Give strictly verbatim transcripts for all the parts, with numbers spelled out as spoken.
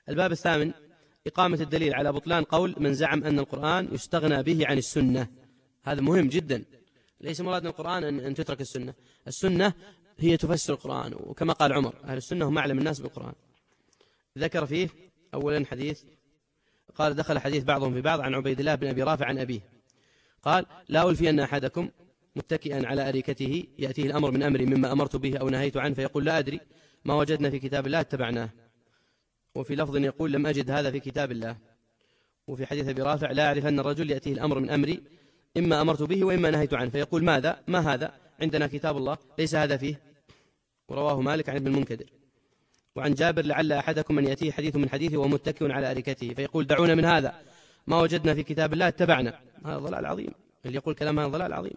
الباب الثامن إقامة الدليل على بطلان قول من زعم أن القرآن يستغنى به عن السنة. هذا مهم جدا، ليس مراد القرآن أن تترك السنة، السنة هي تفسر القرآن، وكما قال عمر أهل السنة هم أعلم الناس بالقرآن. ذكر فيه أولا حديث، قال دخل حديث بعضهم في بعض عن عبيد الله بن أبي رافع عن أبيه قال لا ألفي أن أحدكم متكئا على أريكته يأتيه الأمر من أمري مما أمرت به أو نهيت عنه فيقول لا أدري ما وجدنا في كتاب الله اتبعناه، وفي لفظ يقول لم أجد هذا في كتاب الله، وفي حديث أبي رافع لا أعرف أن الرجل يأتيه الأمر من أمري إما أمرت به وإما نهيت عنه فيقول ماذا ما هذا عندنا كتاب الله ليس هذا فيه، ورواه مالك عن ابن المنكدر. وعن جابر لعل أحدكم أن يأتيه حديث من حديثه وهو متكئ على أريكته فيقول دعونا من هذا ما وجدنا في كتاب الله اتبعنا، هذا ضلال عظيم، اللي يقول كلام هذا ضلال عظيم.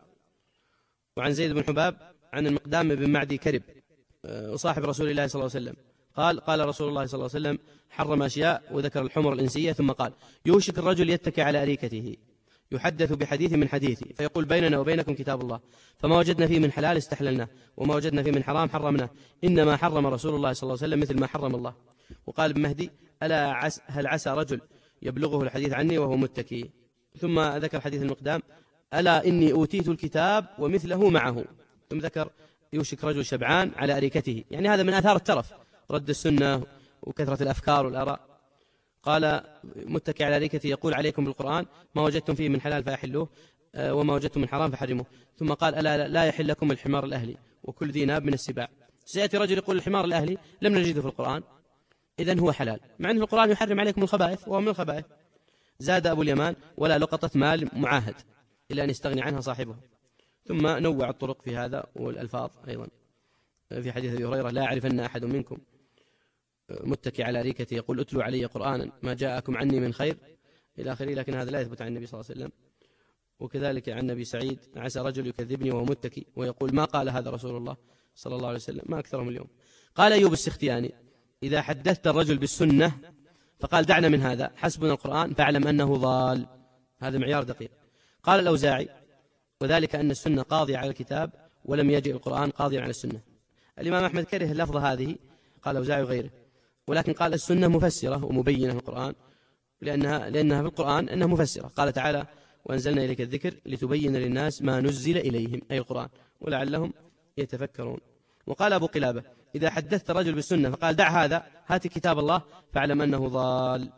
وعن زيد بن حباب عن المقدام بن معدي كرب وصاحب رسول الله صلى الله عليه وسلم قال قال رسول الله صلى الله عليه وسلم حرم أشياء وذكر الحمر الإنسية ثم قال يوشك الرجل يتكئ على أريكته يحدث بحديث من حديثي فيقول بيننا وبينكم كتاب الله فما وجدنا فيه من حلال استحللناه وما وجدنا فيه من حرام حرمناه إنما حرم رسول الله صلى الله عليه وسلم مثل ما حرم الله. وقال ابن مهدي ألا عس هل عسى رجل يبلغه الحديث عني وهو متكئ. ثم ذكر حديث المقدام ألا إني أوتيت الكتاب ومثله معه، ثم ذكر يوشك رجل شبعان على أريكته، يعني هذا من آثار الترف رد السنة وكثرة الأفكار والآراء. قال متكئ على أريكته يقول عليكم بالقرآن ما وجدتم فيه من حلال فأحلوه وما وجدتم من حرام فحرموه. ثم قال ألا لا يحل لكم الحمار الأهلي وكل ذي ناب من السباع. سيأتي رجل يقول الحمار الأهلي لم نجده في القرآن إذن هو حلال، مع أن القرآن يحرم عليكم الخبائث وهو من الخبائث. زاد أبو اليمان ولا لقطة مال معاهد إلا أن يستغني عنها صاحبه. ثم نوع الطرق في هذا والألفاظ أيضا في حديث أبي هريرة لا أعرف أن أحد منكم متكئ على أريكته يقول أتلو علي قرآنا ما جاءكم عني من خير إلى آخره، لكن هذا لا يثبت عن النبي صلى الله عليه وسلم. وكذلك عن النبي سعيد عسى رجل يكذبني وهو متكئ ويقول ما قال هذا رسول الله صلى الله عليه وسلم، ما أكثرهم اليوم. قال أيوب السختياني إذا حدثت الرجل بالسنة فقال دعنا من هذا حسبنا القرآن فاعلم أنه ضال، هذا معيار دقيق. قال الأوزاعي وذلك أن السنة قاضية على الكتاب ولم يجئ القرآن قاضيا على السنة. الإمام أحمد كره اللفظة هذه قال الأوزاعي وغيره، ولكن قال السنة مفسرة ومبينة القرآن لأنها, لأنها في القرآن أنها مفسرة. قال تعالى وأنزلنا إليك الذكر لتبين للناس ما نزل إليهم أي القرآن ولعلهم يتفكرون. وقال أبو قلابة إذا حدثت الرجل بالسنة فقال دع هذا هات كتاب الله فاعلم أنه ضال.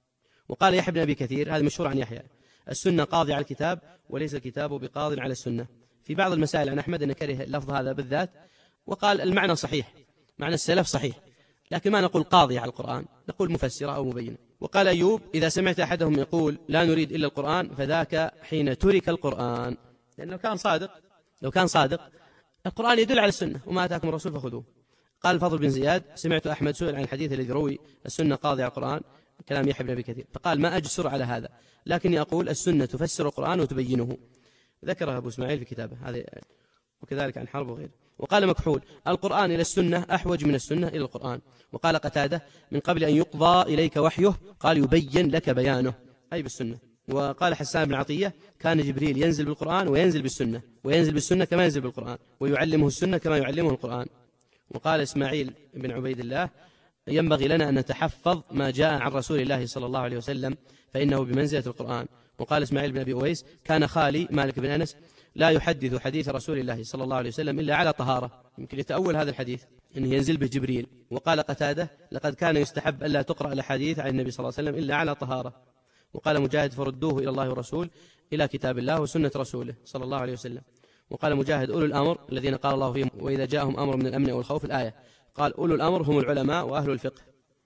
وقال يحيى بن أبي كثير هذا مشهور عن يحيى السنة قاضي على الكتاب وليس الكتاب بقاض على السنة. في بعض المسائل عن أحمد أن كره اللفظ هذا بالذات، وقال المعنى صحيح معنى السلف صحيح لكن ما نقول قاضي على القرآن نقول مفسرة أو مبينة. وقال أيوب إذا سمعت أحدهم يقول لا نريد إلا القرآن فذاك حين ترك القرآن، لأنه لو كان صادق لو كان صادق القرآن يدل على السنة وما أتاكم الرسول فخذوه. قال الفضل بن زياد سمعت أحمد سئل عن الحديث الذي روي السنة قاضي على القرآن كلام يحيى بن أبي كثير فقال ما أجسر على هذا لكني أقول السنة تفسر القرآن وتبينه، ذكره أبو إسماعيل في كتابه هذا، وكذلك عن حرب وغيره. وقال مكحول القرآن إلى السنة أحوج من السنة إلى القرآن. وقال قتادة من قبل أن يقضى إليك وحيه قال يبين لك بيانه أي بالسنة. وقال حسان بن عطية كان جبريل ينزل بالقرآن وينزل بالسنة وينزل بالسنة كما ينزل بالقرآن ويعلمه السنة كما يعلمه القرآن. وقال إسماعيل بن عبيد الله ينبغي لنا أن نتحفظ ما جاء عن رسول الله صلى الله عليه وسلم فإنه بمنزلة القرآن. وقال إسماعيل بن أبي أويس كان خالي مالك بن أنس لا يحدث حديث رسول الله صلى الله عليه وسلم إلا على طهارة، يمكن يتأول هذا الحديث أنه ينزل به جبريل. وقال قتادة لقد كان يستحب ألا تقرأ الحديث عن النبي صلى الله عليه وسلم إلا على طهارة. وقال مجاهد فردوه إلى الله ورسول إلى كتاب الله وسنة رسوله صلى الله عليه وسلم. وقال مجاهد أولو الأمر الذين قال الله فيهم وإذا جاءهم أمر من الأمن والخوف الآية قال أولو الأمر هم العلماء وأهل الفقه.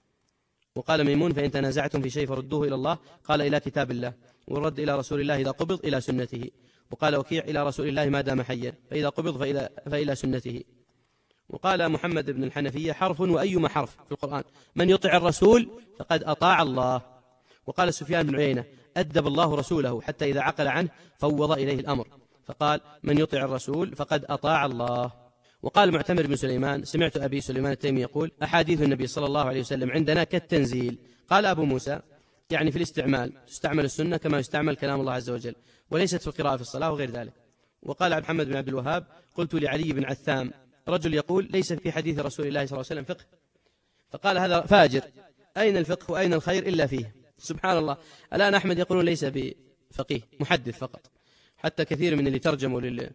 وقال ميمون فإن تنازعتم في شيء فردوه إلى الله قال إلى كتاب الله والرد إلى رسول الله إذا قبض إلى سنته. وقال وكيع إلى رسول الله ما دام حيا فإذا قبض فإلى, فإلى سنته. وقال محمد بن الحنفية حرف وأيما حرف في القرآن من يطع الرسول فقد أطاع الله. وقال سفيان بن عيينة أدب الله رسوله حتى إذا عقل عنه فوض إليه الأمر فقال من يطع الرسول فقد أطاع الله. وقال معتمر بن سليمان سمعت أبي سليمان التيمي يقول أحاديث النبي صلى الله عليه وسلم عندنا كالتنزيل. قال أبو موسى يعني في الاستعمال تستعمل السنة كما يستعمل كلام الله عز وجل وليست في القراءة في الصلاة وغير ذلك. وقال عبد محمد بن عبد الوهاب قلت لعلي بن عثام رجل يقول ليس في حديث رسول الله صلى الله عليه وسلم فقه فقال هذا فاجر أين الفقه وأين الخير إلا فيه؟ سبحان الله. الآن أحمد يقولون ليس بفقيه، محدث فقط، حتى كثير من اللي ترجموا لل...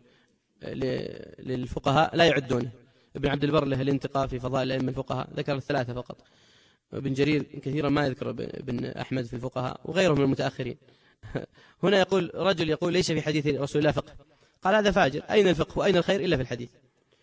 للفقهاء لا يعدونه. ابن عبد البر له الانتقاء في فضائل الأئمة الفقهاء ذكر الثلاثة فقط، ابن جرير كثيرا ما يذكر ابن أحمد في الفقهاء وغيرهم من المتأخرين. هنا يقول رجل يقول ليس في حديث رسول الله فقه، قال هذا فاجر، أين الفقه وأين الخير إلا في الحديث؟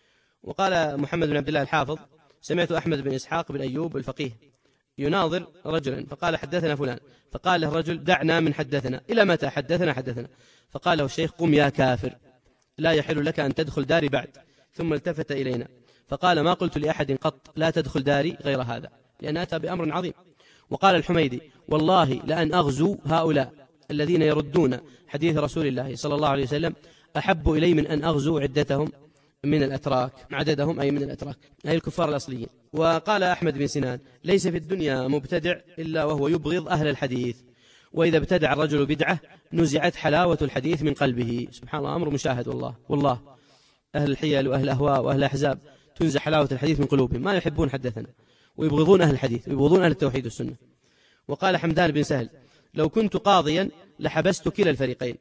وقال محمد بن عبد الله الحافظ سمعت أحمد بن إسحاق بن أيوب الفقيه يناظر رجلا فقال حدثنا فلان، فقال له الرجل دعنا من حدثنا، إلى متى حدثنا حدثنا؟ فقال له الشيخ قم يا كافر، لا يحل لك أن تدخل داري بعد. ثم التفت إلينا فقال ما قلت لأحد قط لا تدخل داري غير هذا، لأن أتى بأمر عظيم. وقال الحميدي والله لأن أغزو هؤلاء الذين يردون حديث رسول الله صلى الله عليه وسلم أحب إلي من أن أغزو عدتهم من الأتراك، عددهم أي من الأتراك أي الكفار الأصليين. وقال أحمد بن سنان ليس في الدنيا مبتدع إلا وهو يبغض أهل الحديث، وإذا ابتدع الرجل بدعة نزعت حلاوة الحديث من قلبه. سبحان الله، أمر مشاهد. والله والله أهل الحيل وأهل الأهواء وأهل الأحزاب تنزع حلاوة الحديث من قلوبهم، ما يحبون حدثنا ويبغضون أهل الحديث ويبغضون أهل التوحيد والسنة. وقال حمدان بن سهل لو كنت قاضيا لحبست كلا الفريقين،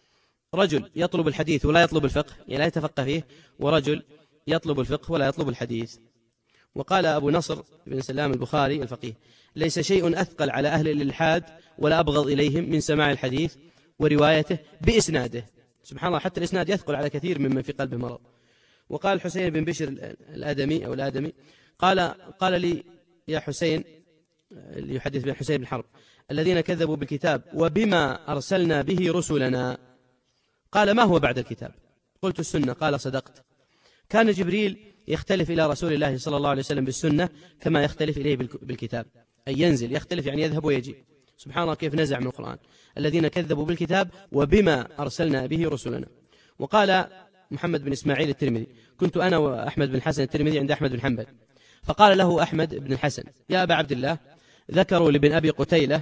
رجل يطلب الحديث ولا يطلب الفقه، يعني لا يتفقه فيه، ورجل يطلب الفقه ولا يطلب الحديث. وقال أبو نصر بن سلام البخاري الفقيه ليس شيء أثقل على أهل الإلحاد ولا أبغض إليهم من سماع الحديث وروايته بإسناده. سبحان الله، حتى الإسناد يثقل على كثير ممن في قلبه مرض. وقال حسين بن بشر الآدمي أو الآدمي قال قال لي يا حسين، يحدث بن حسين بن حرب، الذين كذبوا بالكتاب وبما أرسلنا به رسلنا، قال ما هو بعد الكتاب؟ قلت السنة، قال صدقت. كان جبريل يختلف إلى رسول الله صلى الله عليه وسلم بالسنة كما يختلف إليه بالكتاب، أي ينزل يختلف يعني يذهب ويجي. سبحان الله كيف نزع من القرآن الذين كذبوا بالكتاب وبما أرسلنا به رسلنا. وقال محمد بن إسماعيل الترمذي كنت أنا وأحمد بن حسن الترمذي عند أحمد بن حنبل، فقال له أحمد بن الحسن يا أبا عبد الله ذكروا لابن أبي قتيلة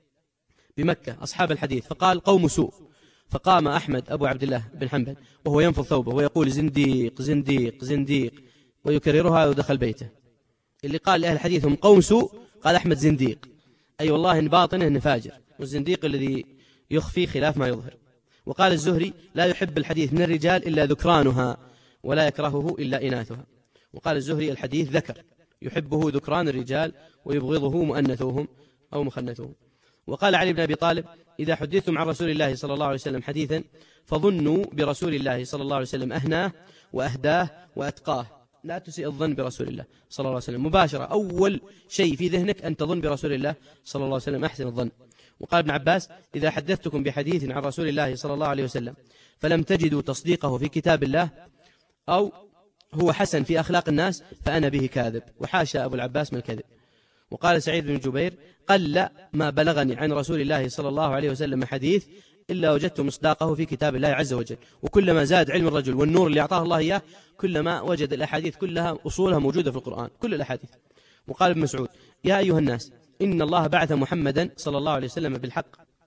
بمكة أصحاب الحديث فقال قوم سوء، فقام أحمد أبو عبد الله بن حنبل وهو ينفض ثوبه ويقول زنديق زنديق زنديق ويكررها ودخل بيته. اللي قال لأهل الحديث هم قوم سوء قال أحمد زنديق، أي والله إن باطنه إن فاجر، والزنديق الذي يخفي خلاف ما يظهر. وقال الزهري لا يحب الحديث من الرجال إلا ذكرانها ولا يكرهه إلا إناثها. وقال الزهري الحديث ذكر يحبه ذكران الرجال ويبغضه مؤنثوهم أو مخنثوهم. وقال علي بن أبي طالب إذا حدثتم عن رسول الله صلى الله عليه وسلم حديثا فظنوا برسول الله صلى الله عليه وسلم أهناه وأهداه وأتقاه، لا تسيء الظن برسول الله صلى الله عليه وسلم مباشرة، أول شيء في ذهنك أن تظن برسول الله صلى الله عليه وسلم أحسن الظن. وقال ابن عباس إذا حدثتكم بحديث عن رسول الله صلى الله عليه وسلم فلم تجدوا تصديقه في كتاب الله أو هو حسن في أخلاق الناس فأنا به كاذب، وحاشا أبو العباس من الكذب. وقال سعيد بن جبير قل ما بلغني عن رسول الله صلى الله عليه وسلم حديث إلا وجدت مصداقه في كتاب الله عز وجل. وكلما زاد علم الرجل والنور اللي أعطاه الله إياه كلما وجد الأحاديث كلها أصولها موجودة في القرآن، كل الأحاديث. وقال ابن مسعود يا أيها الناس إن الله بعث محمدا صلى الله عليه وسلم بالحق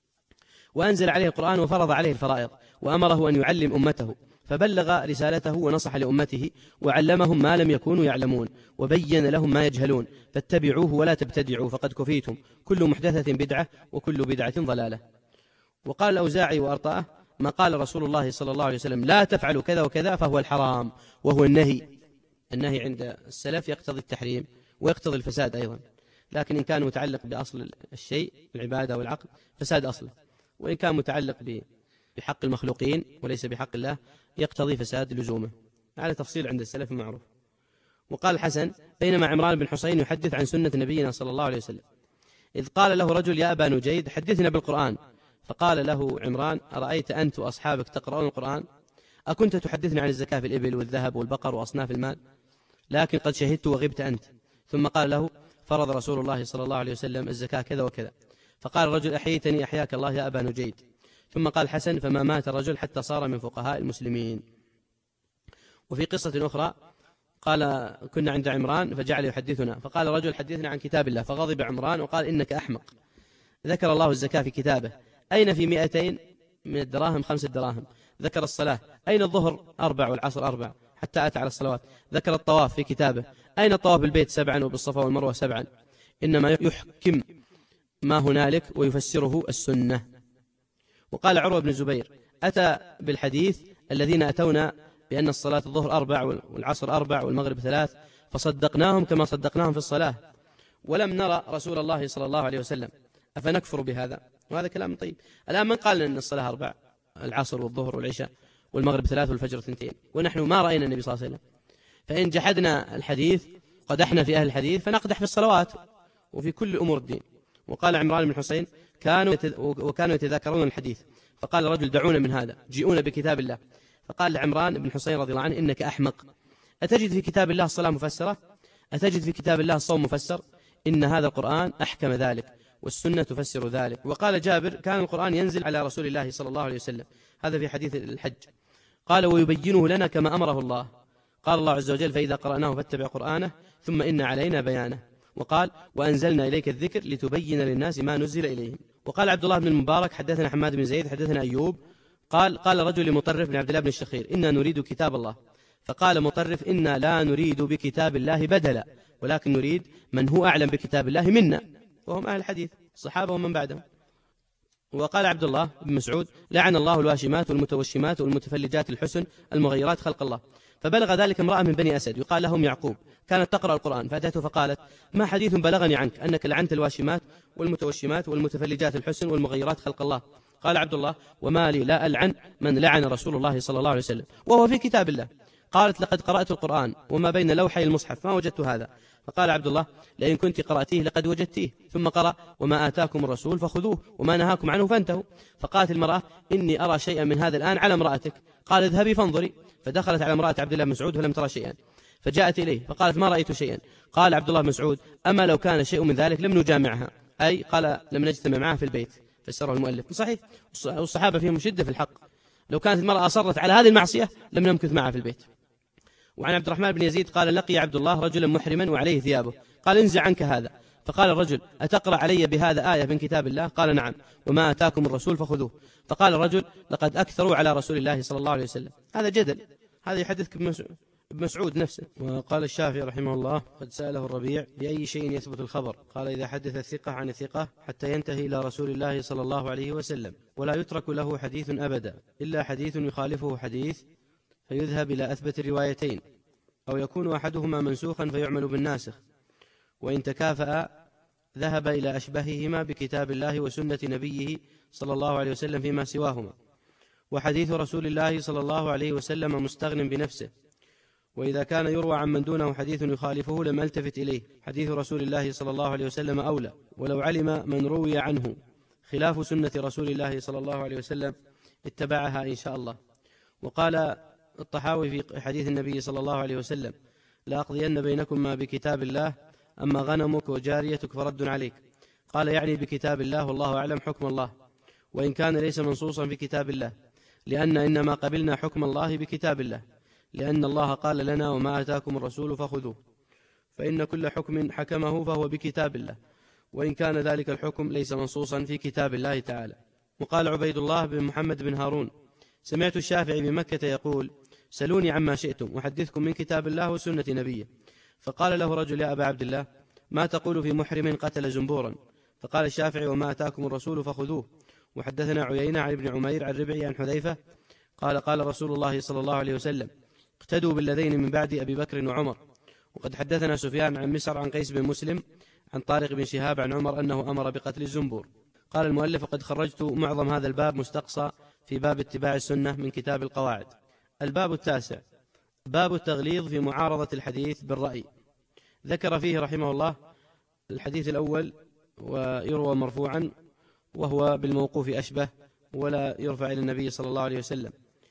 وأنزل عليه القرآن وفرض عليه الفرائض وأمره أن يعلم أمته فبلغ رسالته ونصح لأمته وعلمهم ما لم يكونوا يعلمون وبين لهم ما يجهلون فاتبعوه ولا تبتدعوا فقد كفيتم كل محدثة بدعة وكل بدعة ضلالة. وقال الأوزاعي وأرطاه ما قال رسول الله صلى الله عليه وسلم لا تفعلوا كذا وكذا فهو الحرام وهو النهي. النهي عند السلف يقتضي التحريم ويقتضي الفساد أيضا، لكن إن كان متعلق بأصل الشيء العبادة والعقل فساد أصله، وإن كان متعلق بحق المخلوقين وليس بحق الله يقتضي فساد لزومه، على تفصيل عند السلف معروف. وقال الحسن بينما عمران بن حسين يحدث عن سنة نبينا صلى الله عليه وسلم إذ قال له رجل يا أبا نجيد حدثنا بالقرآن، فقال له عمران أرأيت أنت وأصحابك تقرؤون القرآن أكنت تحدثنا عن الزكاة في الإبل والذهب والبقر وأصناف المال، لكن قد شهدت وغبت أنت. ثم قال له فرض رسول الله صلى الله عليه وسلم الزكاة كذا وكذا، فقال الرجل أحييتني أحياك الله يا أبا نجيد. ثم قال حسن فما مات الرجل حتى صار من فقهاء المسلمين. وفي قصة أخرى قال كنا عند عمران فجعل يحدثنا فقال رجل حدثنا عن كتاب الله فغضب عمران وقال إنك أحمق، ذكر الله الزكاة في كتابه أين في مئتين من الدراهم خمسة دراهم، ذكر الصلاة أين الظهر أربع والعصر أربع حتى أتى على الصلوات، ذكر الطواف في كتابه أين الطواف بالبيت سبعا وبالصفا والمروة سبعا، إنما يحكم ما هنالك ويفسره السنة. وقال عروة بن الزبير: أتى بالحديث الذين أتونا بأن الصلاة الظهر أربع والعصر أربع والمغرب ثلاث، فصدقناهم كما صدقناهم في الصلاة، ولم نرى رسول الله صلى الله عليه وسلم، أفنكفر بهذا؟ وهذا كلام طيب. الآن من قال أن الصلاة أربع، العصر والظهر والعشاء والمغرب ثلاث والفجر اثنتين، ونحن ما رأينا النبي صلى الله عليه وسلم؟ فإن جحدنا الحديث قدحنا في أهل الحديث، فنقدح في الصلوات وفي كل أمور الدين. وقال عمران بن حسين: كانوا وكانوا يتذاكرون الحديث، فقال رجل: دعونا من هذا، جيئونا بكتاب الله. فقال لعمران بن حسين رضي الله عنه: إنك أحمق، أتجد في كتاب الله الصلاة مفسرة؟ أتجد في كتاب الله الصوم مفسر؟ إن هذا القرآن أحكم ذلك، والسنة تفسر ذلك. وقال جابر: كان القرآن ينزل على رسول الله صلى الله عليه وسلم، هذا في حديث الحج. قال: ويبينه لنا كما أمره الله. قال الله عز وجل: فإذا قرأناه فاتبع قرآنه ثم إن علينا بيانه. وقال: وأنزلنا إليك الذكر لتبين للناس ما نزل إليهم. وقال عبد الله بن المبارك: حدثنا حماد بن زيد حدثنا أيوب قال: قال رجل لمطرف بن عبد الله بن الشخير: إنا نريد كتاب الله. فقال مطرف: إنا لا نريد بكتاب الله بدلا، ولكن نريد من هو أعلم بكتاب الله منا، وهم أهل الحديث الصحابة ومن بعدهم. وقال عبد الله بن مسعود: لعن الله الواشمات والمتوشمات والمتفلجات الحسن المغيرات خلق الله. فبلغ ذلك امرأة من بني أسد يقال لهم يعقوب، كانت تقرأ القرآن، فأتته فقالت: ما حديث بلغني عنك أنك لعنت الواشمات والمتوشمات والمتفلجات الحسن والمغيرات خلق الله؟ قال عبد الله: وما لي لا ألعن من لعن رسول الله صلى الله عليه وسلم وهو في كتاب الله. قالت: لقد قرأت القرآن وما بين لوحي المصحف ما وجدت هذا. فقال عبد الله: لئن كنت قرأتيه لقد وجدتيه. ثم قرأ: وما آتاكم الرسول فخذوه وما نهاكم عنه فانتهوا. فقالت المرأة: إني أرى شيئا من هذا الآن على امرأتك. قال: اذهبي فانظري. فدخلت على امرأة عبد الله بن مسعود فلم ترى شيئا، فجاءت إليه فقالت: ما رأيت شيئا. قال عبد الله بن مسعود: أما لو كان شيء من ذلك لم نجامعها، أي قال لم نجتمع معها في البيت. فسره المؤلف. صحيح، والصحابة فيهم شدة في الحق، لو كانت المرأة أصرت على هذه المعصية لم نمكث معها في البيت. وعن عبد الرحمن بن يزيد قال: لقي عبد الله رجلا محرما وعليه ثيابه، قال: انزع عنك هذا. فقال الرجل: أتقرأ علي بهذا آية من كتاب الله؟ قال: نعم. وما آتاكم الرسول فخذوه. فقال الرجل: لقد أكثروا على رسول الله صلى الله عليه وسلم. هذا جدل، هذا يحدثك بمسعود نفسه. وقال الشافعي رحمه الله: قد سأله الربيع: بأي شيء يثبت الخبر؟ قال: إذا حدث الثقة عن الثقة حتى ينتهي إلى رسول الله صلى الله عليه وسلم، ولا يترك له حديث أبدا إلا حديث يخالفه حديث فيذهب إلى أثبت الروايتين، أو يكون أحدهما منسوخا فيعمل بالناسخ، وإن تكافأ ذهب إلى أشبههما بكتاب الله وسنة نبيه صلى الله عليه وسلم فيما سواهما. وحديث رسول الله صلى الله عليه وسلم مستغن بنفسه، وإذا كان يروى عن من دونه حديث يخالفه لم التفت إليه. حديث رسول الله صلى الله عليه وسلم أولى، ولو علم من روي عنه خلاف سنة رسول الله صلى الله عليه وسلم اتبعها إن شاء الله. وقال الطحاوي في حديث النبي صلى الله عليه وسلم: لا أقضين بينكم ما بكتاب الله، أما غنمك وجاريتك فرد عليك. قال: يعني بكتاب الله، والله أعلم حكم الله، وإن كان ليس منصوصا في كتاب الله، لأن إنما قبلنا حكم الله بكتاب الله، لأن الله قال لنا: وما آتاكم الرسول فخذوه. فإن كل حكم حكمه فهو بكتاب الله، وإن كان ذلك الحكم ليس منصوصا في كتاب الله تعالى. وقال عبيد الله بن محمد بن هارون: سمعت الشافعي بمكة يقول: سلوني عما شئتم وحدثكم من كتاب الله وسنة نبيه. فقال له رجل: يا أبا عبد الله، ما تقول في محرم قتل زنبورا؟ فقال الشافعي: وما أتاكم الرسول فخذوه. وحدثنا عيينة عن ابن عمير عن ربعي عن حذيفة قال: قال رسول الله صلى الله عليه وسلم: اقتدوا بالذين من بعد أبي بكر وعمر. وقد حدثنا سفيان عن مسعر عن قيس بن مسلم عن طارق بن شهاب عن عمر أنه أمر بقتل الزنبور. قال المؤلف: وقد خرجت معظم هذا الباب مستقصى في باب اتباع السنة من كتاب القواعد. الباب التاسع: باب التغليظ في معارضة الحديث بالرأي. ذكر فيه رحمه الله الحديث الأول ويروى مرفوعا، وهو بالموقوف أشبه ولا يرفع إلى النبي صلى الله عليه وسلم.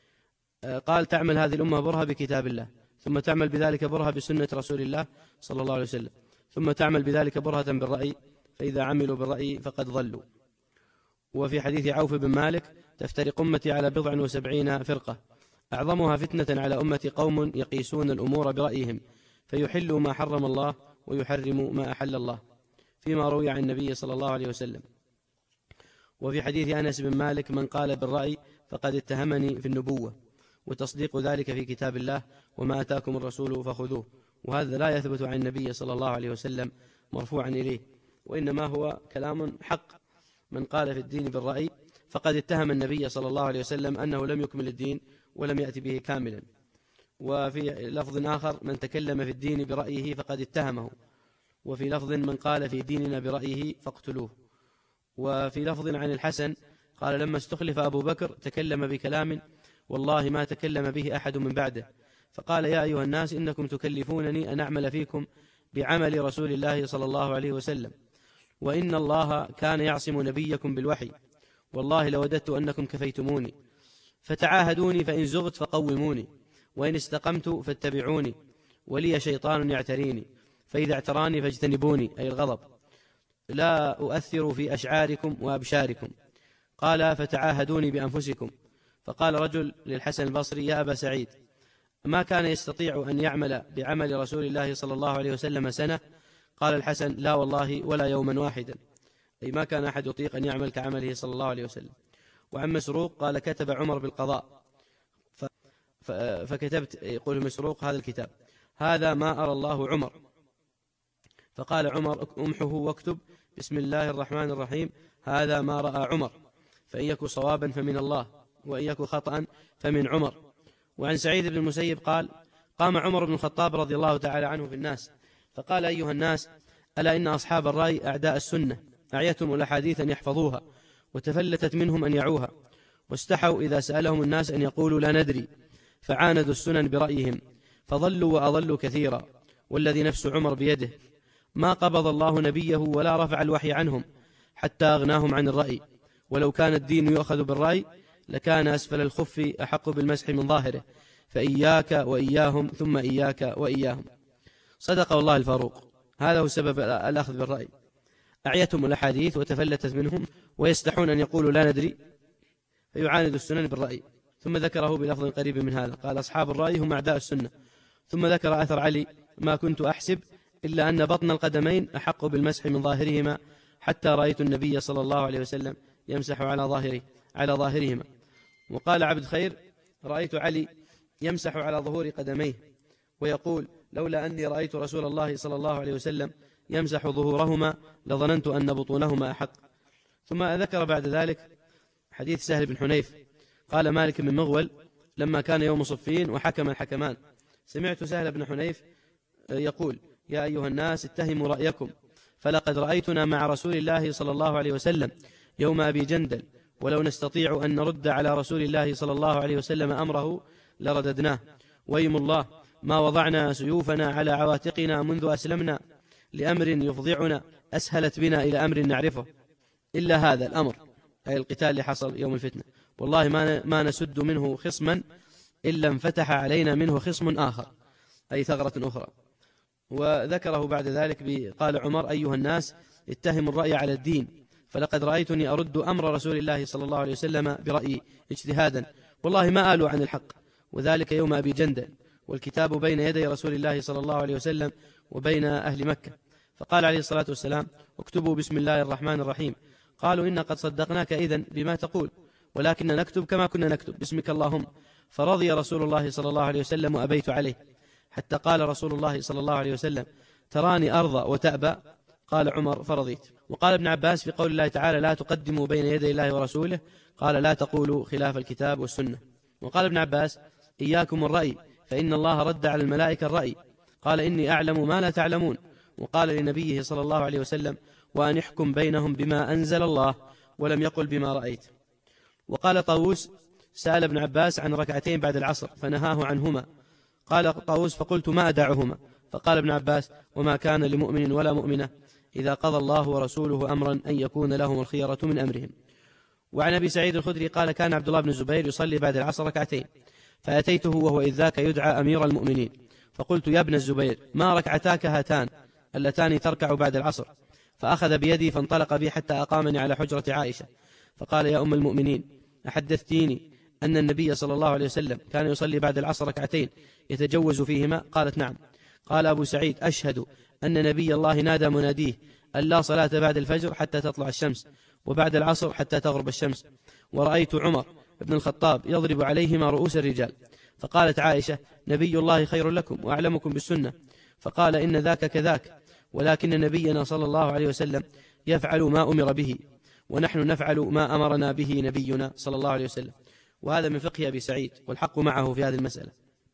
قال: تعمل هذه الأمة برها بكتاب الله، ثم تعمل بذلك برها بسنة رسول الله صلى الله عليه وسلم، ثم تعمل بذلك برهة بالرأي، فإذا عملوا بالرأي فقد ضلوا. وفي حديث عوف بن مالك: تفترق أمتي على بضع وسبعين فرقة، أعظمها فتنة على أمتي قوم يقيسون الأمور برأيهم، فيحلوا ما حرم الله ويحرموا ما أحل الله، فيما روي عن النبي صلى الله عليه وسلم. وفي حديث أنس بن مالك: من قال بالرأي فقد اتهمني في النبوة، وتصديق ذلك في كتاب الله، وما أتاكم الرسول فخذوه. وهذا لا يثبت عن النبي صلى الله عليه وسلم مرفوعا إليه، وإنما هو كلام حق. من قال في الدين بالرأي فقد اتهم النبي صلى الله عليه وسلم أنه لم يكمل الدين ولم يأتي به كاملا. وفي لفظ آخر من تكلم في الدين برأيه فقد اتهمه. وفي لفظ من قال في ديننا برأيه فاقتلوه. وفي لفظ عن الحسن قال لما استخلف أبو بكر تكلم بكلام والله ما تكلم به أحد من بعده، فقال يا أيها الناس إنكم تكلفونني أن أعمل فيكم بعمل رسول الله صلى الله عليه وسلم، وإن الله كان يعصم نبيكم بالوحي، والله لوددت أنكم كفيتموني، فتعاهدوني فإن زغت فقوموني، وإن استقمت فاتبعوني، ولي شيطان يعتريني، فإذا اعتراني فاجتنبوني، أي الغضب، لا أؤثر في أشعاركم وأبشاركم. قال فتعاهدوني بأنفسكم. فقال رجل للحسن البصري يا أبا سعيد ما كان يستطيع أن يعمل بعمل رسول الله صلى الله عليه وسلم سنة؟ قال الحسن لا والله ولا يوما واحدا، أي ما كان أحد يطيق أن يعمل كعمله صلى الله عليه وسلم. وعن مسروق قال كتب عمر بالقضاء فكتبت، يقول مسروق هذا الكتاب هذا ما أرى الله عمر، فقال عمر أمحه واكتب بسم الله الرحمن الرحيم هذا ما رأى عمر، فإن يكن صوابا فمن الله، وإن يكن خطأ فمن عمر. وعن سعيد بن المسيب قال قام عمر بن الخطاب رضي الله تعالى عنه في الناس فقال أيها الناس ألا إن أصحاب الرأي أعداء السنة، أعيتهم الأحاديث أن يحفظوها وتفلتت منهم أن يعوها، واستحوا إذا سألهم الناس أن يقولوا لا ندري، فعاندوا السنن برأيهم فضلوا وأضلوا كثيرا، والذي نفس عمر بيده ما قبض الله نبيه ولا رفع الوحي عنهم حتى أغناهم عن الرأي، ولو كان الدين يؤخذ بالرأي لكان أسفل الخف أحق بالمسح من ظاهره، فإياك وإياهم ثم إياك وإياهم. صدق والله الفاروق، هذا هو سبب الأخذ بالرأي، أعيتهم الأحاديث وتفلتت منهم ويستحون أن يقولوا لا ندري، فيعاند السنن بالرأي. ثم ذكره بلفظ قريب من هذا قال أصحاب الرأي هم أعداء السنة. ثم ذكر أثر علي ما كنت أحسب إلا أن بطن القدمين أحق بالمسح من ظاهرهما حتى رأيت النبي صلى الله عليه وسلم يمسح على ظاهره على ظاهرهما. وقال عبد خير رأيت علي يمسح على ظهور قدميه ويقول لولا أني رأيت رسول الله صلى الله عليه وسلم يمسح ظهورهما لظننت أن بطونهما أحق. ثم ذكر بعد ذلك حديث سهل بن حنيف قال مالك بن مغول لما كان يوم صفين وحكم الحكمان سمعت سهل بن حنيف يقول يا أيها الناس اتهموا رأيكم، فلقد رأيتنا مع رسول الله صلى الله عليه وسلم يوم أبي جندل، ولو نستطيع أن نرد على رسول الله صلى الله عليه وسلم أمره لرددناه، ويم الله ما وضعنا سيوفنا على عواتقنا منذ أسلمنا لأمر يفضعنا أسهلت بنا إلى أمر نعرفه إلا هذا الأمر، أي القتال اللي حصل يوم الفتنة، والله ما ما نسد منه خصما إلا انفتح علينا منه خصم آخر، أي ثغرة أخرى. وذكره بعد ذلك قال عمر أيها الناس اتهموا الرأي على الدين، فلقد رأيتني أرد أمر رسول الله صلى الله عليه وسلم برأيي اجتهادا، والله ما آلوا عن الحق، وذلك يوم أبي جندل، والكتاب بين يدي رسول الله صلى الله عليه وسلم وبين أهل مكة. فقال عليه الصلاة والسلام اكتبوا بسم الله الرحمن الرحيم. قالوا إن قد صدقناك إذن بما تقول، ولكن نكتب كما كنا نكتب باسمك اللهم. فرضي رسول الله صلى الله عليه وسلم وأبيت عليه، حتى قال رسول الله صلى الله عليه وسلم تراني أرضى وتأبى؟ قال عمر فرضيت. وقال ابن عباس في قول الله تعالى لا تقدموا بين يدي الله ورسوله قال لا تقولوا خلاف الكتاب والسنة. وقال ابن عباس إياكم الرأي فإن الله رد على الملائكة الرأي، قال إني أعلم ما لا تعلمون. وقال لنبيه صلى الله عليه وسلم وأن احكم بينهم بما أنزل الله، ولم يقل بما رأيت. وقال طاووس سأل ابن عباس عن ركعتين بعد العصر فنهاه عنهما، قال طاووس فقلت ما أدعهما، فقال ابن عباس وما كان لمؤمن ولا مؤمنة إذا قضى الله ورسوله أمرا أن يكون لهم الخيرة من أمرهم. وعن أبي سعيد الخدري قال كان عبد الله بن الزبير يصلي بعد العصر ركعتين، فأتيته وهو إذ ذاك يدعى أمير المؤمنين، فقلت يا ابن الزبير ما ركعتاك هاتان اللتان تركع بعد العصر؟ فأخذ بيدي فانطلق بي حتى أقامني على حجرة عائشة، فقال يا أم المؤمنين أحدثتيني أن النبي صلى الله عليه وسلم كان يصلي بعد العصر ركعتين يتجوز فيهما؟ قالت نعم. قال أبو سعيد أشهد أن نبي الله نادى مناديه أن لا صلاة بعد الفجر حتى تطلع الشمس، وبعد العصر حتى تغرب الشمس، ورأيت عمر بن الخطاب يضرب عليهما رؤوس الرجال. فقالت عائشة نبي الله خير لكم وأعلمكم بالسنة، فقال إن ذاك كذاك، ولكن نبينا صلى الله عليه وسلم يفعل ما أمر به، ونحن نفعل ما أمرنا به نبينا صلى الله عليه وسلم. وهذا من فقه أبي سعيد، والحق معه في هذه المسألة.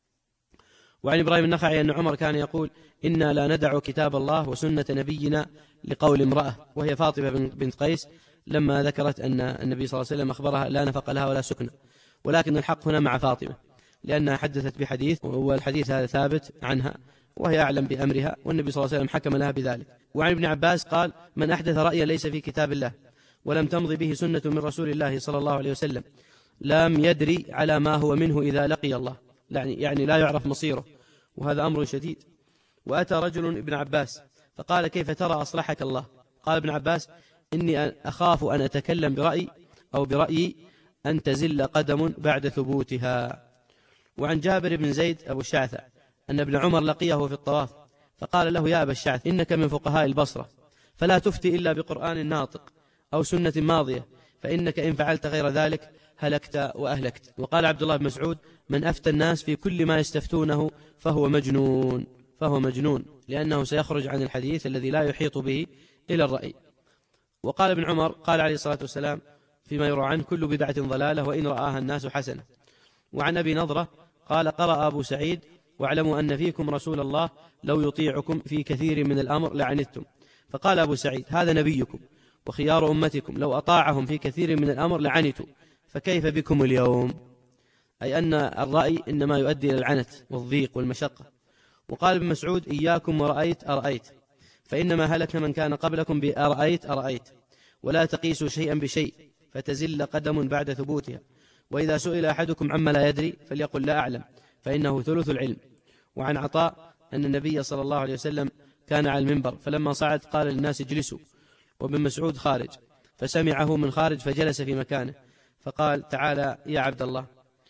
وعن إبراهيم النخعي أن عمر كان يقول: إنا لا ندع كتاب الله وسنة نبينا لقول امرأة، وهي فاطمة بنت قيس، لما ذكرت أن النبي صلى الله عليه وسلم أخبرها لا نفق لها ولا سكن. ولكن الحق هنا مع فاطمة، لأنها حدثت بحديث، والحديث هذا ثابت عنها، وهي أعلم بأمرها، والنبي صلى الله عليه وسلم حكم لها بذلك. وعن ابن عباس قال: من أحدث رأيا ليس في كتاب الله ولم تمض به سنة من رسول الله صلى الله عليه وسلم لم يدري على ما هو منه إذا لقي الله، يعني لا يعرف مصيره، وهذا أمر شديد. وأتى رجل ابن عباس فقال: كيف ترى أصلحك الله؟ قال ابن عباس: إني أخاف أن أتكلم برأي أو برأيي أن تزل قدم بعد ثبوتها. وعن جابر بن زيد أبو الشعثة أن ابن عمر لقيه في الطواف فقال له: يا أبا الشعث، إنك من فقهاء البصرة، فلا تفتي إلا بقرآن ناطق أو سنة ماضية، فإنك إن فعلت غير ذلك هلكت وأهلكت. وقال عبد الله بن مسعود: من أفتى الناس في كل ما يستفتونه فهو مجنون فهو مجنون لأنه سيخرج عن الحديث الذي لا يحيط به إلى الرأي. وقال ابن عمر: قال عليه الصلاة والسلام فيما يروى عنه: كل بدعة ضلالة وإن رآها الناس حسنة. وعن أبي نضرة قال: قرأ أبو سعيد: واعلموا أن فيكم رسول الله لو يطيعكم في كثير من الأمر لعنتم. فقال أبو سعيد: هذا نبيكم وخيار أمتكم، لو أطاعهم في كثير من الأمر لعنتوا، فكيف بكم اليوم؟ أي أن الرأي إنما يؤدي إلى العنت والضيق والمشقة. وقال ابن مسعود: إياكم ورأيت أرأيت، فإنما هلك من كان قبلكم بأرأيت أرأيت، ولا تقيسوا شيئا بشيء فتزل قدم بعد ثبوتها. وإذا سئل أحدكم عما لا يدري فليقل لا أعلم، فإنه ثلث العلم. وعن عطاء أن النبي صلى الله عليه وسلم كان على المنبر، فلما صعد قال للناس: اجلسوا، وابن مسعود خارج، فسمعه من خارج فجلس في مكانه، فقال: تعالى يا عبد الله.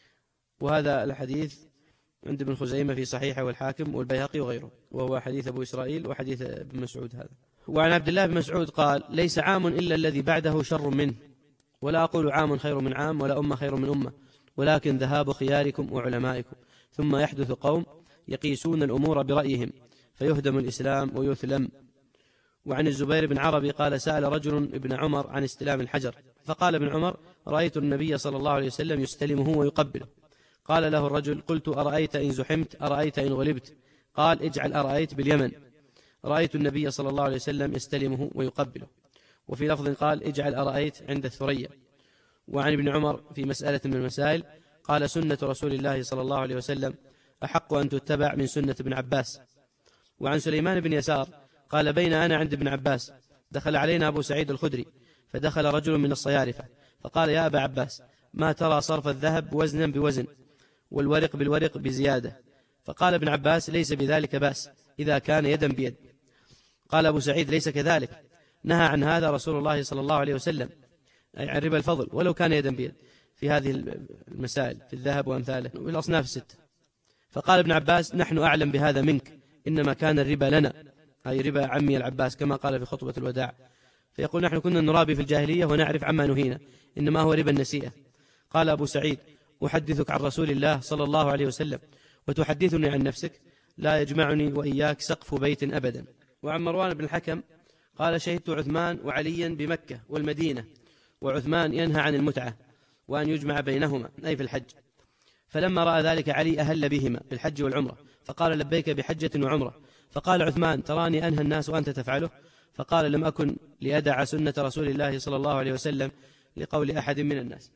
وهذا الحديث عند ابن خزيمة في صحيحه والحاكم والبيهقي وغيره، وهو حديث أبو إسرائيل وحديث ابن مسعود هذا. وعن عبد الله بن مسعود قال: ليس عام إلا الذي بعده شر منه، ولا أقول عام خير من عام ولا أمة خير من أمة، ولكن ذهاب خياركم وعلمائكم، ثم يحدث قوم يقيسون الأمور برأيهم فيهدم الإسلام ويثلم. وعن الزبير بن عربي قال: سأل رجل ابن عمر عن استلام الحجر، فقال ابن عمر: رأيت النبي صلى الله عليه وسلم يستلمه ويقبله. قال له الرجل: قلت: أرأيت إن زحمت أرأيت إن غلبت؟ قال: اجعل أرأيت باليمن. رأيت النبي صلى الله عليه وسلم يستلمه ويقبله. وفي لفظ قال: اجعل أرأيت عند الثريا. وعن ابن عمر في مسألة من المسائل قال: سنة رسول الله صلى الله عليه وسلم أحق أن تتبع من سنة ابن عباس. وعن سليمان بن يسار قال: بين أنا عند ابن عباس دخل علينا أبو سعيد الخدري، فدخل رجل من الصيارفة فقال: يا أبا عباس، ما ترى صرف الذهب وزنا بوزن والورق بالورق بزيادة؟ فقال ابن عباس: ليس بذلك بأس إذا كان يدا بيد. قال أبو سعيد: ليس كذلك، نهى عن هذا رسول الله صلى الله عليه وسلم، أي عن ربا الفضل ولو كان يدا بيد، في هذه المسائل في الذهب وأمثاله والأصناف الستة. فقال ابن عباس: نحن أعلم بهذا منك، إنما كان الربا لنا، أي ربا عمي العباس، كما قال في خطبة الوداع. فيقول: نحن كنا نرابي في الجاهلية ونعرف عما نهينا، إنما هو ربا النسيئة. قال أبو سعيد: أحدثك عن رسول الله صلى الله عليه وسلم وتحدثني عن نفسك؟ لا يجمعني وإياك سقف بيت أبدا. وعن مروان بن الحكم قال: شهدت عثمان وعليا بمكة والمدينة، وعثمان ينهى عن المتعة وأن يجمع بينهما، أي في الحج. فلما رأى ذلك علي أهل بهما بالحج والعمرة، فقال: لبيك بحجة وعمرة. فقال عثمان: تراني أنهى الناس وأنت تفعله؟ فقال: لم أكن لأدع سنة رسول الله صلى الله عليه وسلم لقول أحد من الناس.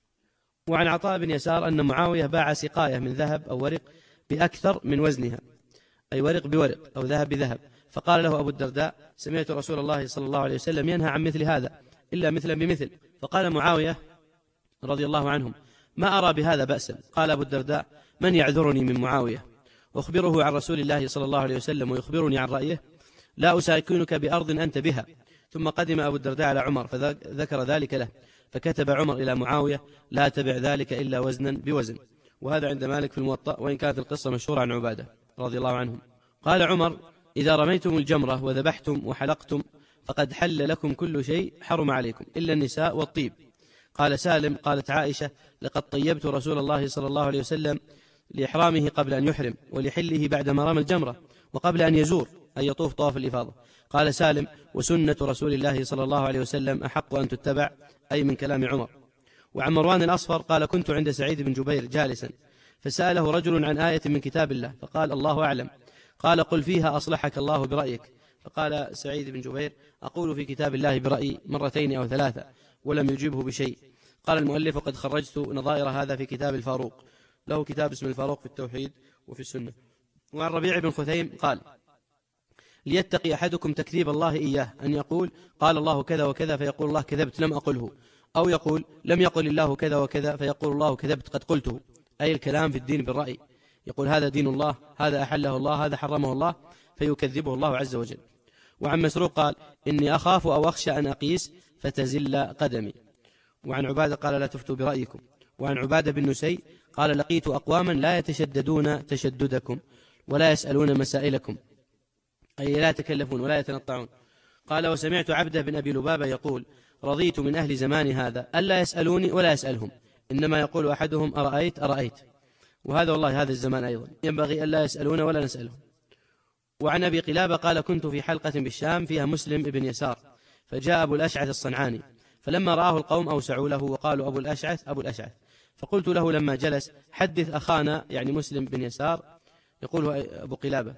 وعن عطاء بن يسار أن معاوية باع سقاية من ذهب أو ورق بأكثر من وزنها، أي ورق بورق أو ذهب بذهب. فقال له أبو الدرداء: سمعت رسول الله صلى الله عليه وسلم ينهى عن مثل هذا إلا مثلا بمثل. فقال معاوية رضي الله عنهم: ما أرى بهذا بأسا. قال أبو الدرداء: من يعذرني من معاوية؟ أخبره عن رسول الله صلى الله عليه وسلم ويخبرني عن رأيه؟ لا أساكنك بأرض أنت بها. ثم قدم أبو الدرداء على عمر فذكر ذلك له، فكتب عمر إلى معاوية: لا تبع ذلك إلا وزنا بوزن. وهذا عند مالك في الموطأ، وإن كانت القصة مشهورة عن عبادة رضي الله عنهم. قال عمر: إذا رميتم الجمرة وذبحتم وحلقتم فقد حل لكم كل شيء حرم عليكم إلا النساء والطيب. قال سالم: قالت عائشة: لقد طيبت رسول الله صلى الله عليه وسلم لإحرامه قبل أن يحرم، ولحله بعدما رمى الجمرة، وقبل أن يزور، أن يطوف طواف الإفاضة. قال سالم: وسنة رسول الله صلى الله عليه وسلم أحق أن تتبع، أي من كلام عمر. وعن مروان الأصفر قال: كنت عند سعيد بن جبير جالسا، فسأله رجل عن آية من كتاب الله، فقال: الله أعلم. قال: قل فيها أصلحك الله برأيك. فقال سعيد بن جبير: أقول في كتاب الله برأيي مرتين أو ثلاثة، ولم يجيبه بشيء. قال المؤلف: وقد خرجت نظائر هذا في كتاب الفاروق، له كتاب اسم الفاروق في التوحيد وفي السنة. وعن ربيع بن خثيم قال: ليتقي أحدكم تكذيب الله إياه، أن يقول قال الله كذا وكذا فيقول الله كذبت لم أقله، أو يقول لم يقل الله كذا وكذا فيقول الله كذبت قد قلته، أي الكلام في الدين بالرأي، يقول هذا دين الله، هذا أحله الله، هذا حرمه الله، فيكذبه الله عز وجل. وعن مسروق قال: إني أخاف أو أخشى أن أقيس فتزل قدمي. وعن عبادة قال: لا تفتوا برأيكم. وعن عبادة بن نسي قال: لقيت أقواما لا يتشددون تشددكم ولا يسألون مسائلكم، أي لا يتكلفون ولا يتنطعون. قال: وسمعت عبده بن أبي لبابة يقول: رضيت من أهل زمان هذا ألا يسألوني ولا يسألهم، إنما يقول أحدهم أرأيت أرأيت. وهذا والله هذا الزمان أيضا ينبغي ألا يسألون ولا نسألهم. وعن أبي قلابة قال: كنت في حلقة بالشام فيها مسلم ابن يسار، فجاء أبو الأشعث الصنعاني، فلما رآه القوم أوسعوا له وقالوا: أبو الأشعث أبو الأشعث. فقلت له لما جلس: حدث أخانا، يعني مسلم بن يسار، يقول أبو قلابة،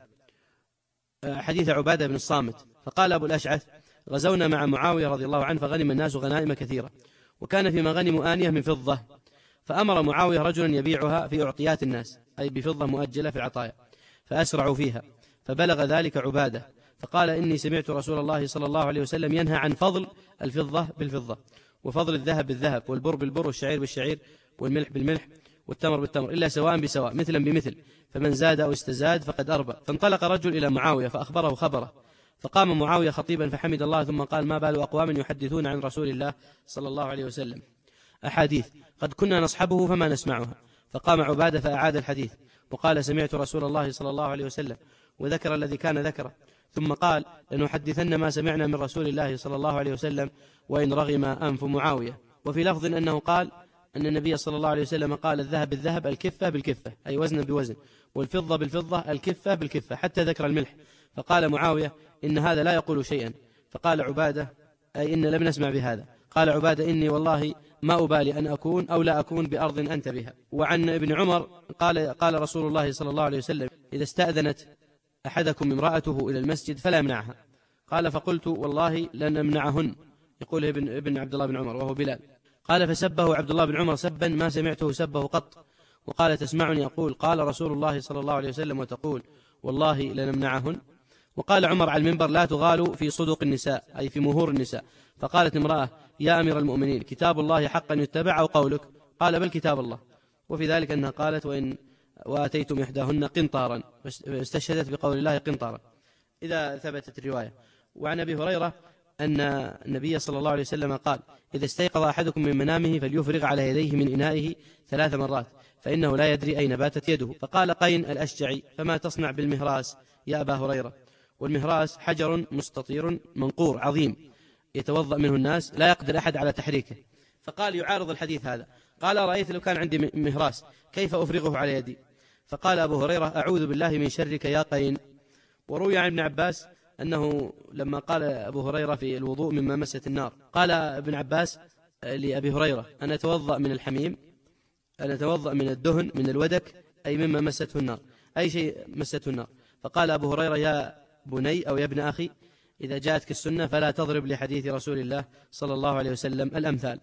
حديث عبادة بن الصامت. فقال أبو الأشعث: غزونا مع معاوية رضي الله عنه، فغنم الناس غنائم كثيرة، وكان فيما غنموا آنية من فضة، فأمر معاوية رجلا يبيعها في أعطيات الناس، أي بفضة مؤجلة في العطايا، فأسرعوا فيها، فبلغ ذلك عبادة، فقال: إني سمعت رسول الله صلى الله عليه وسلم ينهى عن فضل الفضة بالفضة، وفضل الذهب بالذهب، والبر بالبر، والشعير بالشعير، والملح بالملح، والتمر بالتمر، إلا سواء بسواء، مثلا بمثل، فمن زاد أو استزاد فقد أربى. فانطلق رجل إلى معاوية فأخبره خبره، فقام معاوية خطيبا فحمد الله، ثم قال: ما بال أقوام يحدثون عن رسول الله صلى الله عليه وسلم أحاديث قد كنا نصحبه فما نسمعها. فقام عبادة فأعاد الحديث، وقال: سمعت رسول الله صلى الله عليه وسلم، وذكر الذي كان ذكره، ثم قال: لنحدثن ما سمعنا من رسول الله صلى الله عليه وسلم وإن رغم أنف معاوية. وفي لفظ أنه قال أن النبي صلى الله عليه وسلم قال: الذهب بالذهب الكفة بالكفة، أي وزنا بوزن، والفضة بالفضة الكفة بالكفة، حتى ذكر الملح. فقال معاوية: إن هذا لا يقول شيئا. فقال عبادة: أي إن لم نسمع بهذا. قال عبادة: إني والله ما أبالي أن أكون أو لا أكون بأرض أنت بها. وعن ابن عمر قال: قال رسول الله صلى الله عليه وسلم: إذا استأذنت أحدكم امرأته إلى المسجد فلا يمنعها. قال: فقلت: والله لن أمنعهن. يقول ابن, ابن عبد الله بن عمر وهو بلال. قال: فسبه عبد الله بن عمر سبا ما سمعته سبه قط، وقال: تسمعني أقول قال رسول الله صلى الله عليه وسلم وتقول والله لنمنعهن؟ وقال عمر على المنبر: لا تغالوا في صدق النساء، أي في مهور النساء. فقالت امرأة: يا أمير المؤمنين، كتاب الله حقا يتبع أو قولك؟ قال: بل كتاب الله. وفي ذلك أنها قالت: وإن وآتيتم إحداهن قنطارا، استشهدت بقول الله قنطارا، إذا ثبتت الرواية. وعن أبي هريرة أن النبي صلى الله عليه وسلم قال: إذا استيقظ أحدكم من منامه فليفرغ على يديه من إنائه ثلاث مرات، فإنه لا يدري أين باتت يده. فقال قين الأشجعي: فما تصنع بالمهراس يا أبا هريرة؟ والمهراس حجر مستطير منقور عظيم يتوضأ منه الناس، لا يقدر أحد على تحريكه. فقال يعارض الحديث هذا، قال: رأيت لو كان عندي مهراس كيف أفرغه على يدي؟ فقال أبو هريرة: أعوذ بالله من شرك يا قين. وروي عن ابن عباس أنه لما قال أبو هريرة في الوضوء مما مست النار، قال ابن عباس لأبي هريرة: أنا أتوضأ من الحميم، أنا أتوضأ من الدهن، من الودك، أي مما مسته النار، أي شيء مسته النار. فقال أبو هريرة: يا بني أو يا ابن أخي، إذا جاءتك السنة فلا تضرب لحديث رسول الله صلى الله عليه وسلم الأمثال.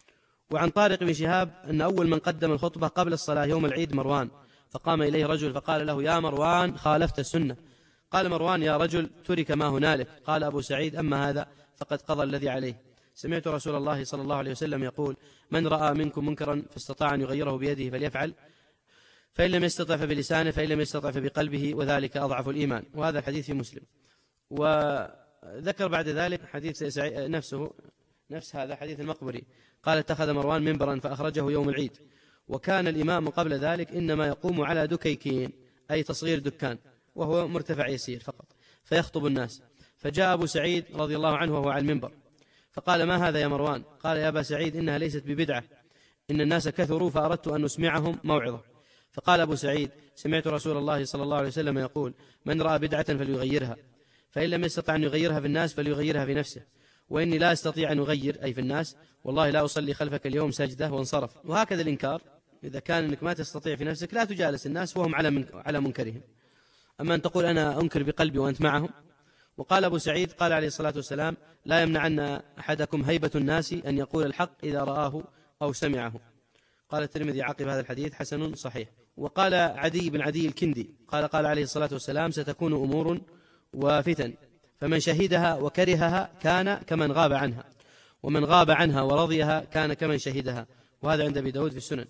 وعن طارق بن شهاب أن أول من قدم الخطبة قبل الصلاة يوم العيد مروان، فقام إليه رجل فقال له: يا مروان، خالفت السنة. قال مروان: يا رجل، ترك ما هنالك. قال أبو سعيد: أما هذا فقد قضى الذي عليه. سمعت رسول الله صلى الله عليه وسلم يقول: من رأى منكم منكرا فاستطاع أن يغيره بيده فليفعل، فإن لم يستطع فبلسانه، فإن لم يستطع فبقلبه، وذلك أضعف الإيمان. وهذا الحديث في مسلم. وذكر بعد ذلك حديث نفسه نفس هذا حديث المقبري، قال: اتخذ مروان منبرا فأخرجه يوم العيد، وكان الإمام قبل ذلك إنما يقوم على دكيكين، أي تصغير دكان، وهو مرتفع يسير فقط، فيخطب الناس. فجاء أبو سعيد رضي الله عنه وهو على المنبر، فقال: ما هذا يا مروان؟ قال: يا أبا سعيد، إنها ليست ببدعة، إن الناس كثروا فأردت أن نسمعهم موعظة. فقال أبو سعيد: سمعت رسول الله صلى الله عليه وسلم يقول: من رأى بدعة فليغيرها، فإن لم يستطع أن يغيرها في الناس فليغيرها في نفسه، وإني لا أستطيع أن أغير أي في الناس، والله لا أصلي خلفك اليوم سجدة، وانصرف. وهكذا الإنكار، إذا كان أنك ما تستطيع في نفسك لا تجالس الناس وهم على من على منكرهم. أما أن تقول أنا أنكر بقلبي وأنت معهم. وقال أبو سعيد قال عليه الصلاة والسلام: لا يمنعن أحدكم هيبة الناس أن يقول الحق إذا رآه أو سمعه. قال الترمذي عقب هذا الحديث: حسن صحيح. وقال عدي بن عدي الكندي قال قال عليه الصلاة والسلام: ستكون أمور وفتن، فمن شهدها وكرهها كان كمن غاب عنها، ومن غاب عنها ورضيها كان كمن شهدها. وهذا عند أبي داود في السنن.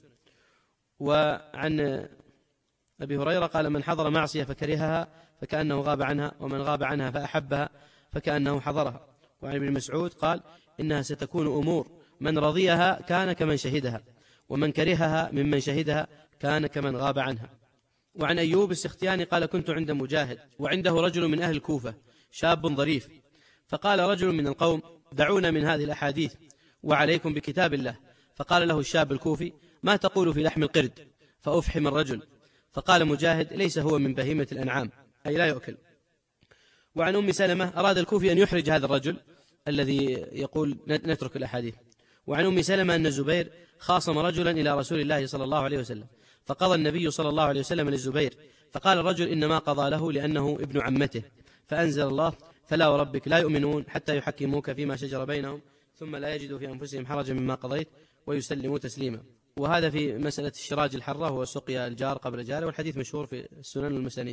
وعن أبي هريرة قال: من حضر معصية فكرهها فكأنه غاب عنها، ومن غاب عنها فأحبها فكأنه حضرها. وعن ابن مسعود قال: إنها ستكون أمور من رضيها كان كمن شهدها، ومن كرهها ممن شهدها كان كمن غاب عنها. وعن أيوب السختياني قال: كنت عند مجاهد وعنده رجل من أهل الكوفة شاب ظريف، فقال رجل من القوم: دعونا من هذه الأحاديث وعليكم بكتاب الله. فقال له الشاب الكوفي: ما تقول في لحم القرد؟ فأفحم الرجل. فقال مجاهد: ليس هو من بهيمة الأنعام، أي لا يؤكل. وعن أم سلمة أراد الكوفي أن يحرج هذا الرجل الذي يقول نترك الأحاديث. وعن أم سلمة أن الزبير خاصم رجلا إلى رسول الله صلى الله عليه وسلم، فقضى النبي صلى الله عليه وسلم للزبير، فقال الرجل: إنما قضى له لأنه ابن عمته، فأنزل الله: فلا وربك لا يؤمنون حتى يحكموك فيما شجر بينهم ثم لا يجدوا في أنفسهم حرجا مما قضيت ويسلموا تسليما. وهذا في مسألة الشراج الحرة، هو سقيا الجار قبل جاره، والحديث مشهور في السنن والمسانيد.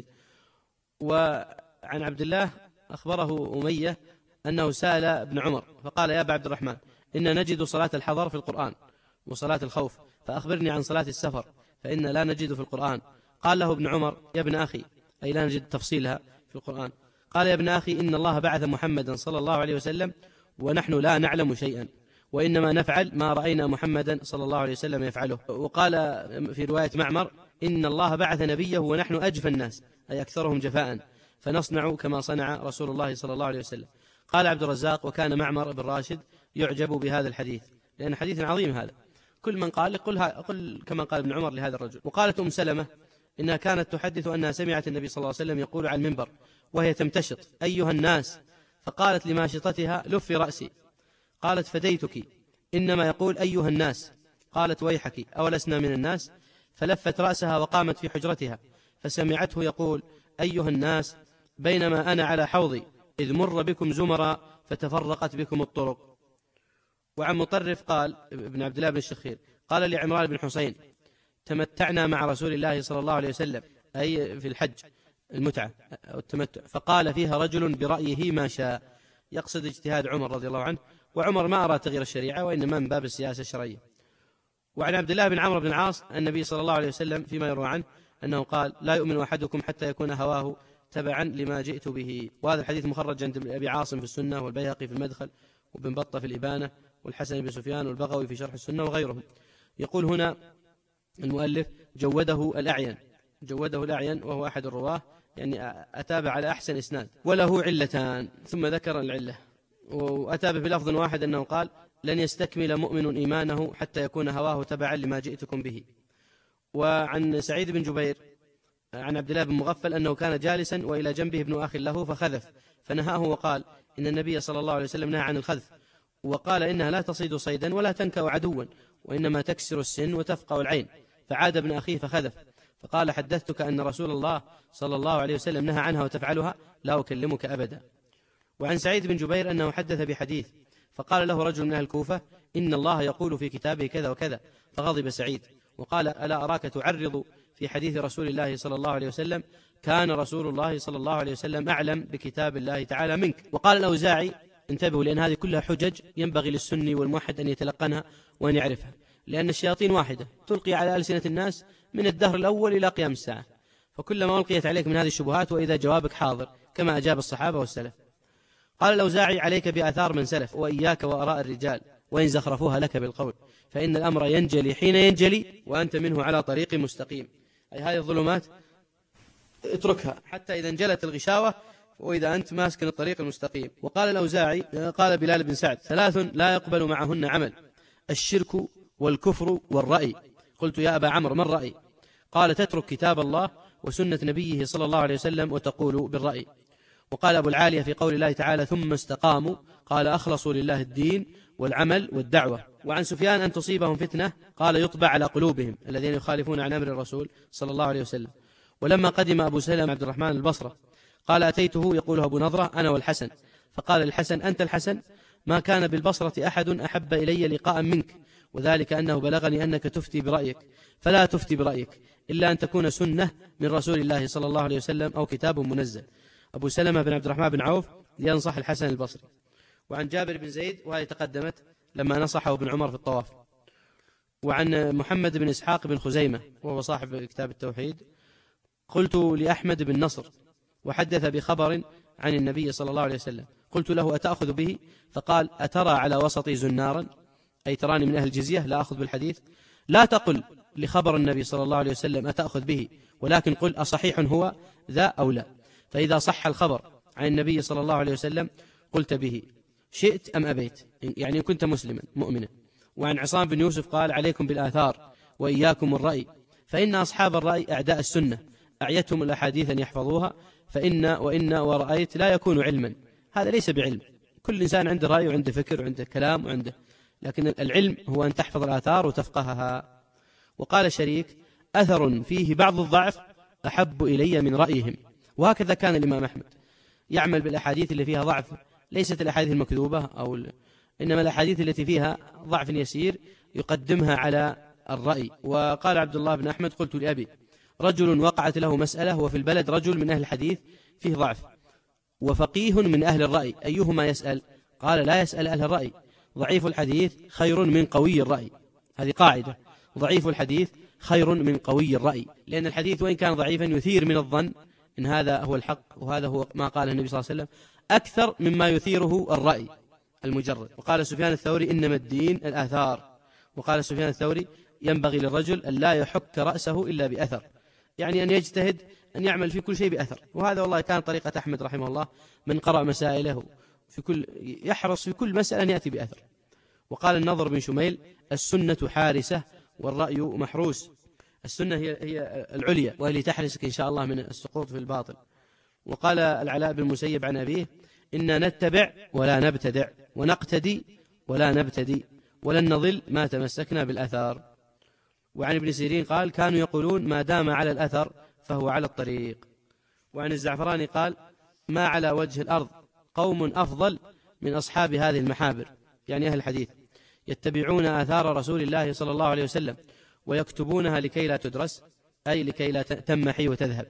وعن عبد الله أخبره أمية أنه سأل ابن عمر فقال: يا أبا عبد الرحمن، إن نجد صلاة الحضر في القرآن وصلاة الخوف، فأخبرني عن صلاة السفر فإن لا نجد في القرآن. قال له ابن عمر: يا ابن أخي، أي لا نجد تفصيلها في القرآن. قال: يا ابن أخي، إن الله بعث محمدا صلى الله عليه وسلم ونحن لا نعلم شيئا، وإنما نفعل ما رأينا محمدا صلى الله عليه وسلم يفعله. وقال في رواية معمر: إن الله بعث نبيه ونحن أجفى الناس، أي أكثرهم جفاء، فنصنع كما صنع رسول الله صلى الله عليه وسلم. قال عبد الرزاق: وكان معمر بن راشد يعجب بهذا الحديث، لأن حديث عظيم هذا، كل من قال قل, قل كما قال ابن عمر لهذا الرجل. وقالت أم سلمة إنها كانت تحدث أنها سمعت النبي صلى الله عليه وسلم يقول على المنبر وهي تمتشط: أيها الناس، فقالت لماشطتها: لفي رأسي. قالت: فديتك، إنما يقول أيها الناس. قالت: ويحك، أولسنا من الناس؟ فلفت رأسها وقامت في حجرتها، فسمعته يقول: أيها الناس، بينما أنا على حوضي إذ مر بكم زمرا فتفرقت بكم الطرق. وعن مطرف قال ابن عبد الله بن الشخير قال لعمران بن حسين: تمتعنا مع رسول الله صلى الله عليه وسلم، أي في الحج المتعة أو التمتع، فقال فيها رجل برأيه ما شاء، يقصد اجتهاد عمر رضي الله عنه، وعمر ما أراد تغيير الشريعة، وإنما من باب السياسة الشرعية. وعن عبد الله بن عمرو بن العاص النبي صلى الله عليه وسلم فيما يروى عنه أنه قال: لا يؤمن أحدكم حتى يكون هواه تبعا لما جئت به. وهذا الحديث مخرج عند أبي عاصم في السنة، والبيهقي في المدخل، وابن بطة في الإبانة، والحسن بن سفيان، والبغوي في شرح السنة، وغيرهم. يقول هنا المؤلف: جوده الأعين، جوده الأعين، وهو أحد الرواه، يعني أتابع على أحسن إسناد، وله علتان، ثم ذكر العلة، وأتابع بلفظ واحد أنه قال: لن يستكمل مؤمن إيمانه حتى يكون هواه تبعا لما جئتكم به. وعن سعيد بن جبير عن عبد الله بن مغفل أنه كان جالسا وإلى جنبه ابن أخ له فخذف، فنهاه وقال: إن النبي صلى الله عليه وسلم نهى عن الخذف، وقال: إنها لا تصيد صيدا ولا تنكأ عدوا، وإنما تكسر السن وتفقع العين. فعاد ابن أخيه فخذف، فقال: حدثتك أن رسول الله صلى الله عليه وسلم نهى عنها وتفعلها، لا أكلمك أبدا. وعن سعيد بن جبير أنه حدث بحديث، فقال له رجل من أهل الكوفة: إن الله يقول في كتابه كذا وكذا، فغضب سعيد وقال: ألا أراك تعرض في حديث رسول الله صلى الله عليه وسلم؟ كان رسول الله صلى الله عليه وسلم أعلم بكتاب الله تعالى منك. وقال الأوزاعي: انتبهوا، لأن هذه كلها حجج ينبغي للسني والموحد أن يتلقنها وأن يعرفها، لأن الشياطين واحدة تلقي على ألسنة الناس من الدهر الأول إلى قيام الساعة، فكلما ألقيت عليك من هذه الشبهات وإذا جوابك حاضر، كما أجاب الصحابة والسلف. قال الأوزاعي: عليك بآثار من سلف، وإياك وآراء الرجال، وإن زخرفوها لك بالقول، فإن الأمر ينجلي حين ينجلي وأنت منه على طريق مستقيم. أي هذه الظلمات اتركها حتى إذا انجلت الغشاوة، وإذا أنت ماسك الطريق المستقيم. وقال الأوزاعي: قال بلال بن سعد: ثلاث لا يقبل معهن عمل: الشرك والكفر والرأي. قلت: يا أبا عمرو، ما الرأي؟ قال: تترك كتاب الله وسنة نبيه صلى الله عليه وسلم وتقول بالرأي. وقال أبو العالية في قول الله تعالى ثم استقاموا قال أخلصوا لله الدين والعمل والدعوة. وعن سفيان أن تصيبهم فتنة قال يطبع على قلوبهم الذين يخالفون عن أمر الرسول صلى الله عليه وسلم. ولما قدم أبو سلمة عبد الرحمن البصرة قال أتيته يقوله أبو نضرة أنا والحسن، فقال الحسن أنت الحسن؟ ما كان بالبصرة أحد أحب إلي لقاء منك، وذلك أنه بلغني أنك تفتي برأيك، فلا تفتي برأيك إلا أن تكون سنة من رسول الله صلى الله عليه وسلم أو كتاب منزل. أبو سلمة بن عبد الرحمن بن عوف ينصح الحسن البصري. وعن جابر بن زيد وهذه تقدمت لما نصحه ابن عمر في الطواف. وعن محمد بن إسحاق بن خزيمة وهو صاحب كتاب التوحيد قلت لأحمد بن نصر وحدث بخبر عن النبي صلى الله عليه وسلم، قلت له أتأخذ به؟ فقال أترى على وسطي زنارا، أي تراني من أهل الجزية لا أخذ بالحديث؟ لا تقل لخبر النبي صلى الله عليه وسلم أتأخذ به، ولكن قل أصحيح هو ذا أو لا، فإذا صح الخبر عن النبي صلى الله عليه وسلم قلت به شئت أم أبيت، يعني إن كنت مسلما مؤمنا. وعن عصام بن يوسف قال عليكم بالآثار وإياكم الرأي، فإن أصحاب الرأي أعداء السنة، أعيتهم الأحاديث أن يحفظوها، فإن وإن ورأيت لا يكون علما، هذا ليس بعلم، كل إنسان عنده رأي وعنده فكر وعنده كلام وعنده، لكن العلم هو أن تحفظ الآثار وتفقهها. وقال شريك أثر فيه بعض الضعف أحب إلي من رأيهم. وهكذا كان الإمام أحمد يعمل بالأحاديث اللي فيها ضعف، ليست الأحاديث المكذوبة أو إنما الأحاديث التي فيها ضعف يسير يقدمها على الرأي. وقال عبد الله بن أحمد قلت لأبي رجل وقعت له مسألة وفي البلد رجل من أهل الحديث فيه ضعف وفقيه من أهل الرأي، أيهما يسأل؟ قال لا يسأل أهل الرأي، ضعيف الحديث خير من قوي الرأي، هذه قاعدة، ضعيف الحديث خير من قوي الرأي، لأن الحديث وإن كان ضعيفا يثير من الظن إن هذا هو الحق وهذا هو ما قال النبي صلى الله عليه وسلم أكثر مما يثيره الرأي المجرد. وقال سفيان الثوري إنما الدين الآثار. وقال سفيان الثوري ينبغي للرجل أن لا يحك رأسه إلا بأثر، يعني أن يجتهد أن يعمل في كل شيء بأثر، وهذا والله كان طريقة أحمد رحمه الله، من قرأ مسائله في كل يحرص في كل مسألة أن يأتي بأثر. وقال النضر بن شميل السنة حارسة والرأي محروس، السنة هي هي العليا وهي تحرسك إن شاء الله من السقوط في الباطل. وقال العلاء بن المسيب عن أبيه إنا نتبع ولا نبتدع ونقتدي ولا نبتدي ولن نضل ما تمسكنا بالأثار. وعن ابن سيرين قال كانوا يقولون ما دام على الأثر فهو على الطريق. وعن الزعفراني قال ما على وجه الأرض قوم أفضل من أصحاب هذه المحابر، يعني أهل الحديث، يتبعون آثار رسول الله صلى الله عليه وسلم ويكتبونها لكي لا تدرس، أي لكي لا تمحي وتذهب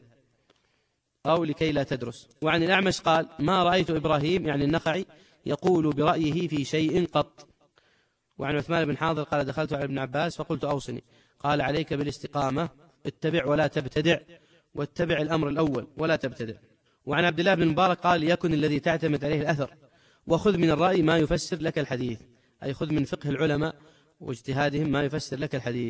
أو لكي لا تدرس. وعن الأعمش قال ما رأيت إبراهيم يعني النخعي يقول برأيه في شيء قط. وعن عثمان بن حاضر قال دخلت على ابن عباس فقلت أوصني، قال عليك بالاستقامة، اتبع ولا تبتدع، واتبع الأمر الأول ولا تبتدع. وعن عبد الله بن المبارك قال يكن الذي تعتمد عليه الأثر، وخذ من الرأي ما يفسر لك الحديث، أي خذ من فقه العلماء واجتهادهم ما يفسر لك الحديث.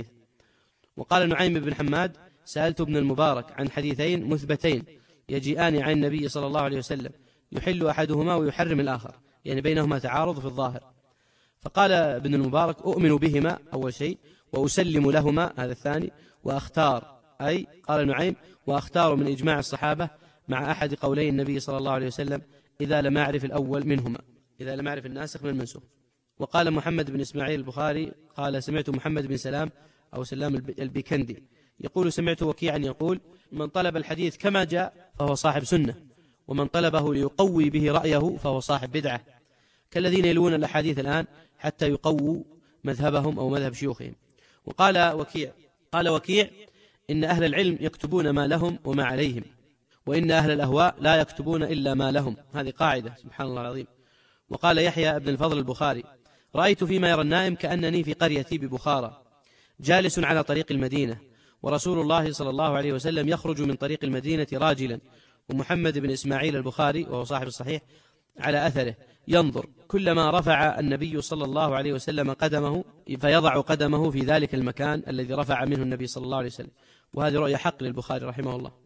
وقال نعيم بن حماد سألت ابن المبارك عن حديثين مثبتين يجيئان عن النبي صلى الله عليه وسلم يحل أحدهما ويحرم الآخر، يعني بينهما تعارض في الظاهر، فقال ابن المبارك أؤمن بهما أول شيء وأسلم لهما هذا الثاني، وأختار، أي قال نعيم وأختار من إجماع الصحابة مع أحد قولي النبي صلى الله عليه وسلم إذا لم أعرف الأول منهما، إذا لم أعرف الناسخ من المنسوخ. وقال محمد بن إسماعيل البخاري قال سمعت محمد بن سلام أو سلام البيكندي يقول سمعت وكيعا يقول من طلب الحديث كما جاء فهو صاحب سنة، ومن طلبه ليقوي به رأيه فهو صاحب بدعة، كالذين يلون الأحاديث الآن حتى يقووا مذهبهم أو مذهب شيوخهم. وقال وكيع قال وكيع إن أهل العلم يكتبون ما لهم وما عليهم، وإن أهل الأهواء لا يكتبون إلا ما لهم، هذه قاعدة سبحان الله العظيم. وقال يحيى بن الفضل البخاري رأيت فيما يرى النائم كأنني في قريتي ببخارى جالس على طريق المدينة، ورسول الله صلى الله عليه وسلم يخرج من طريق المدينة راجلا، ومحمد بن إسماعيل البخاري وهو صاحب الصحيح على أثره ينظر، كلما رفع النبي صلى الله عليه وسلم قدمه فيضع قدمه في ذلك المكان الذي رفع منه النبي صلى الله عليه وسلم. وهذه رؤية حق للبخاري رحمه الله.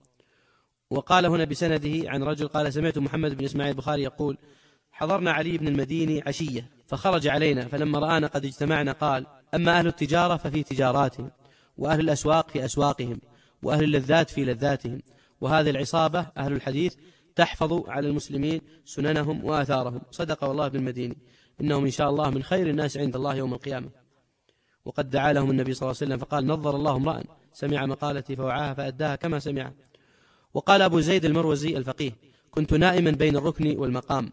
وقال هنا بسنده عن رجل قال سمعت محمد بن إسماعيل البخاري يقول حضرنا علي بن المديني عشية فخرج علينا، فلما رآنا قد اجتمعنا قال أما أهل التجارة ففي تجاراتهم، وأهل الأسواق في أسواقهم، وأهل اللذات في لذاتهم، وهذه العصابة أهل الحديث تحفظ على المسلمين سننهم وآثارهم. صدق والله ابن المديني إنهم إن شاء الله من خير الناس عند الله يوم القيامة. وقد دعا لهم النبي صلى الله عليه وسلم فقال: نظر الله امرأ سمع مقالتي فوعاها فأداها كما سمعها. وقال أبو زيد المروزي الفقيه: كنت نائما بين الركن والمقام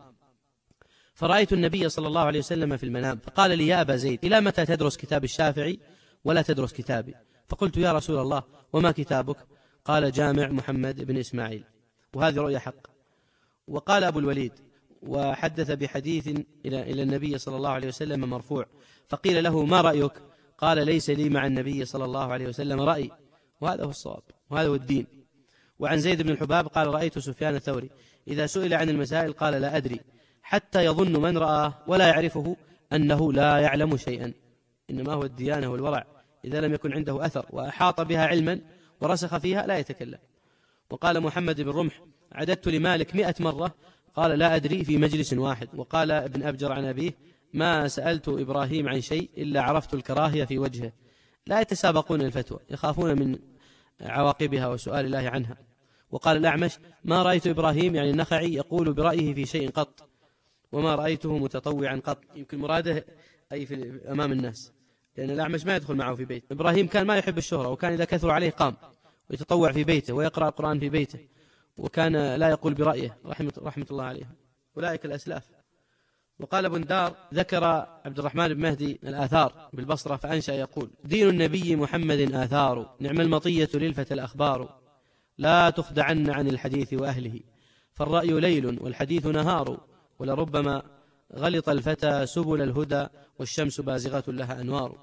فرأيت النبي صلى الله عليه وسلم في المنام فقال لي: يا أبا زيد، إلى متى تدرس كتاب الشافعي ولا تدرس كتابي؟ فقلت: يا رسول الله، وما كتابك؟ قال: جامع محمد بن إسماعيل. وهذه رؤيا حق. وقال أبو الوليد: وحدث بحديث إلى إلى النبي صلى الله عليه وسلم مرفوع فقيل له: ما رأيك؟ قال: ليس لي مع النبي صلى الله عليه وسلم رأي، وهذا هو الصواب وهذا هو الدين. وعن زيد بن الحباب قال: رأيت سفيان الثوري إذا سئل عن المسائل قال: لا أدري، حتى يظن من رآه ولا يعرفه أنه لا يعلم شيئا. إنما هو الديانة والورع، إذا لم يكن عنده أثر وأحاط بها علما ورسخ فيها لا يتكلم. وقال محمد بن رمح: عددت لمالك مئة مرة قال: لا أدري في مجلس واحد. وقال ابن أبجر عن أبيه: ما سألت إبراهيم عن شيء إلا عرفت الكراهية في وجهه. لا يتسابقون الفتوى، يخافون من عواقبها وسؤال الله عنها. وقال الأعمش: ما رأيت إبراهيم يعني النخعي يقول برأيه في شيء قط، وما رأيته متطوعا قط. يمكن مراده أي في أمام الناس، لأن الأعمش ما يدخل معه في بيت. إبراهيم كان ما يحب الشهرة، وكان إذا كثر عليه قام ويتطوع في بيته ويقرأ القرآن في بيته، وكان لا يقول برأيه رحمة, رحمة الله عليه. أولئك الأسلاف. وقال ابن دار: ذكر عبد الرحمن بن مهدي الآثار بالبصرة فأنشأ يقول: دين النبي محمد آثار، نعم المطية للفتى الأخبار، لا تخدعن عن الحديث وأهله، فالرأي ليل والحديث نهار، ولربما غلط الفتى سبل الهدى، والشمس بازغة لها أنوار.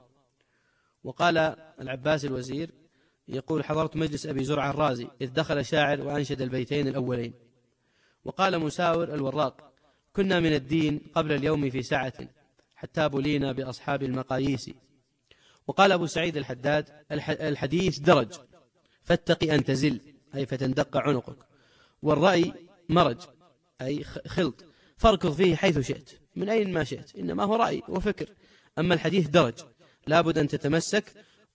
وقال العباس الوزير يقول: حضرت مجلس أبي زرع الرازي إذ دخل شاعر وأنشد البيتين الأولين. وقال مساور الوراق: كنا من الدين قبل اليوم في سعة، حتى بلينا بأصحاب المقاييس. وقال أبو سعيد الحداد: الحديث درج، فاتق أن تزل، أي فتندق عنقك، والرأي مرج، أي خلط، فاركض فيه حيث شئت من أين ما شئت، إنما هو رأي وفكر. أما الحديث درج، لابد أن تتمسك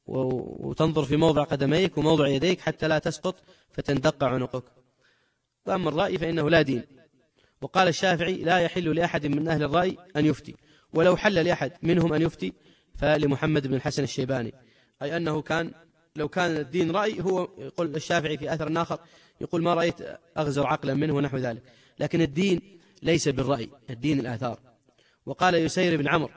وتنظر في موضع قدميك وموضع يديك حتى لا تسقط فتندق عنقك. وأما الرأي فإنه لا دين. وقال الشافعي: لا يحل لأحد من أهل الرأي أن يفتي، ولو حل لأحد منهم أن يفتي فلمحمد بن الحسن الشيباني، أي أنه كان لو كان الدين رأي، هو يقول الشافعي في أثر آخر يقول: ما رأيت أغزر عقلا منه ونحو ذلك. لكن الدين ليس بالرأي، الدين الآثار. وقال يسير بن عمرو: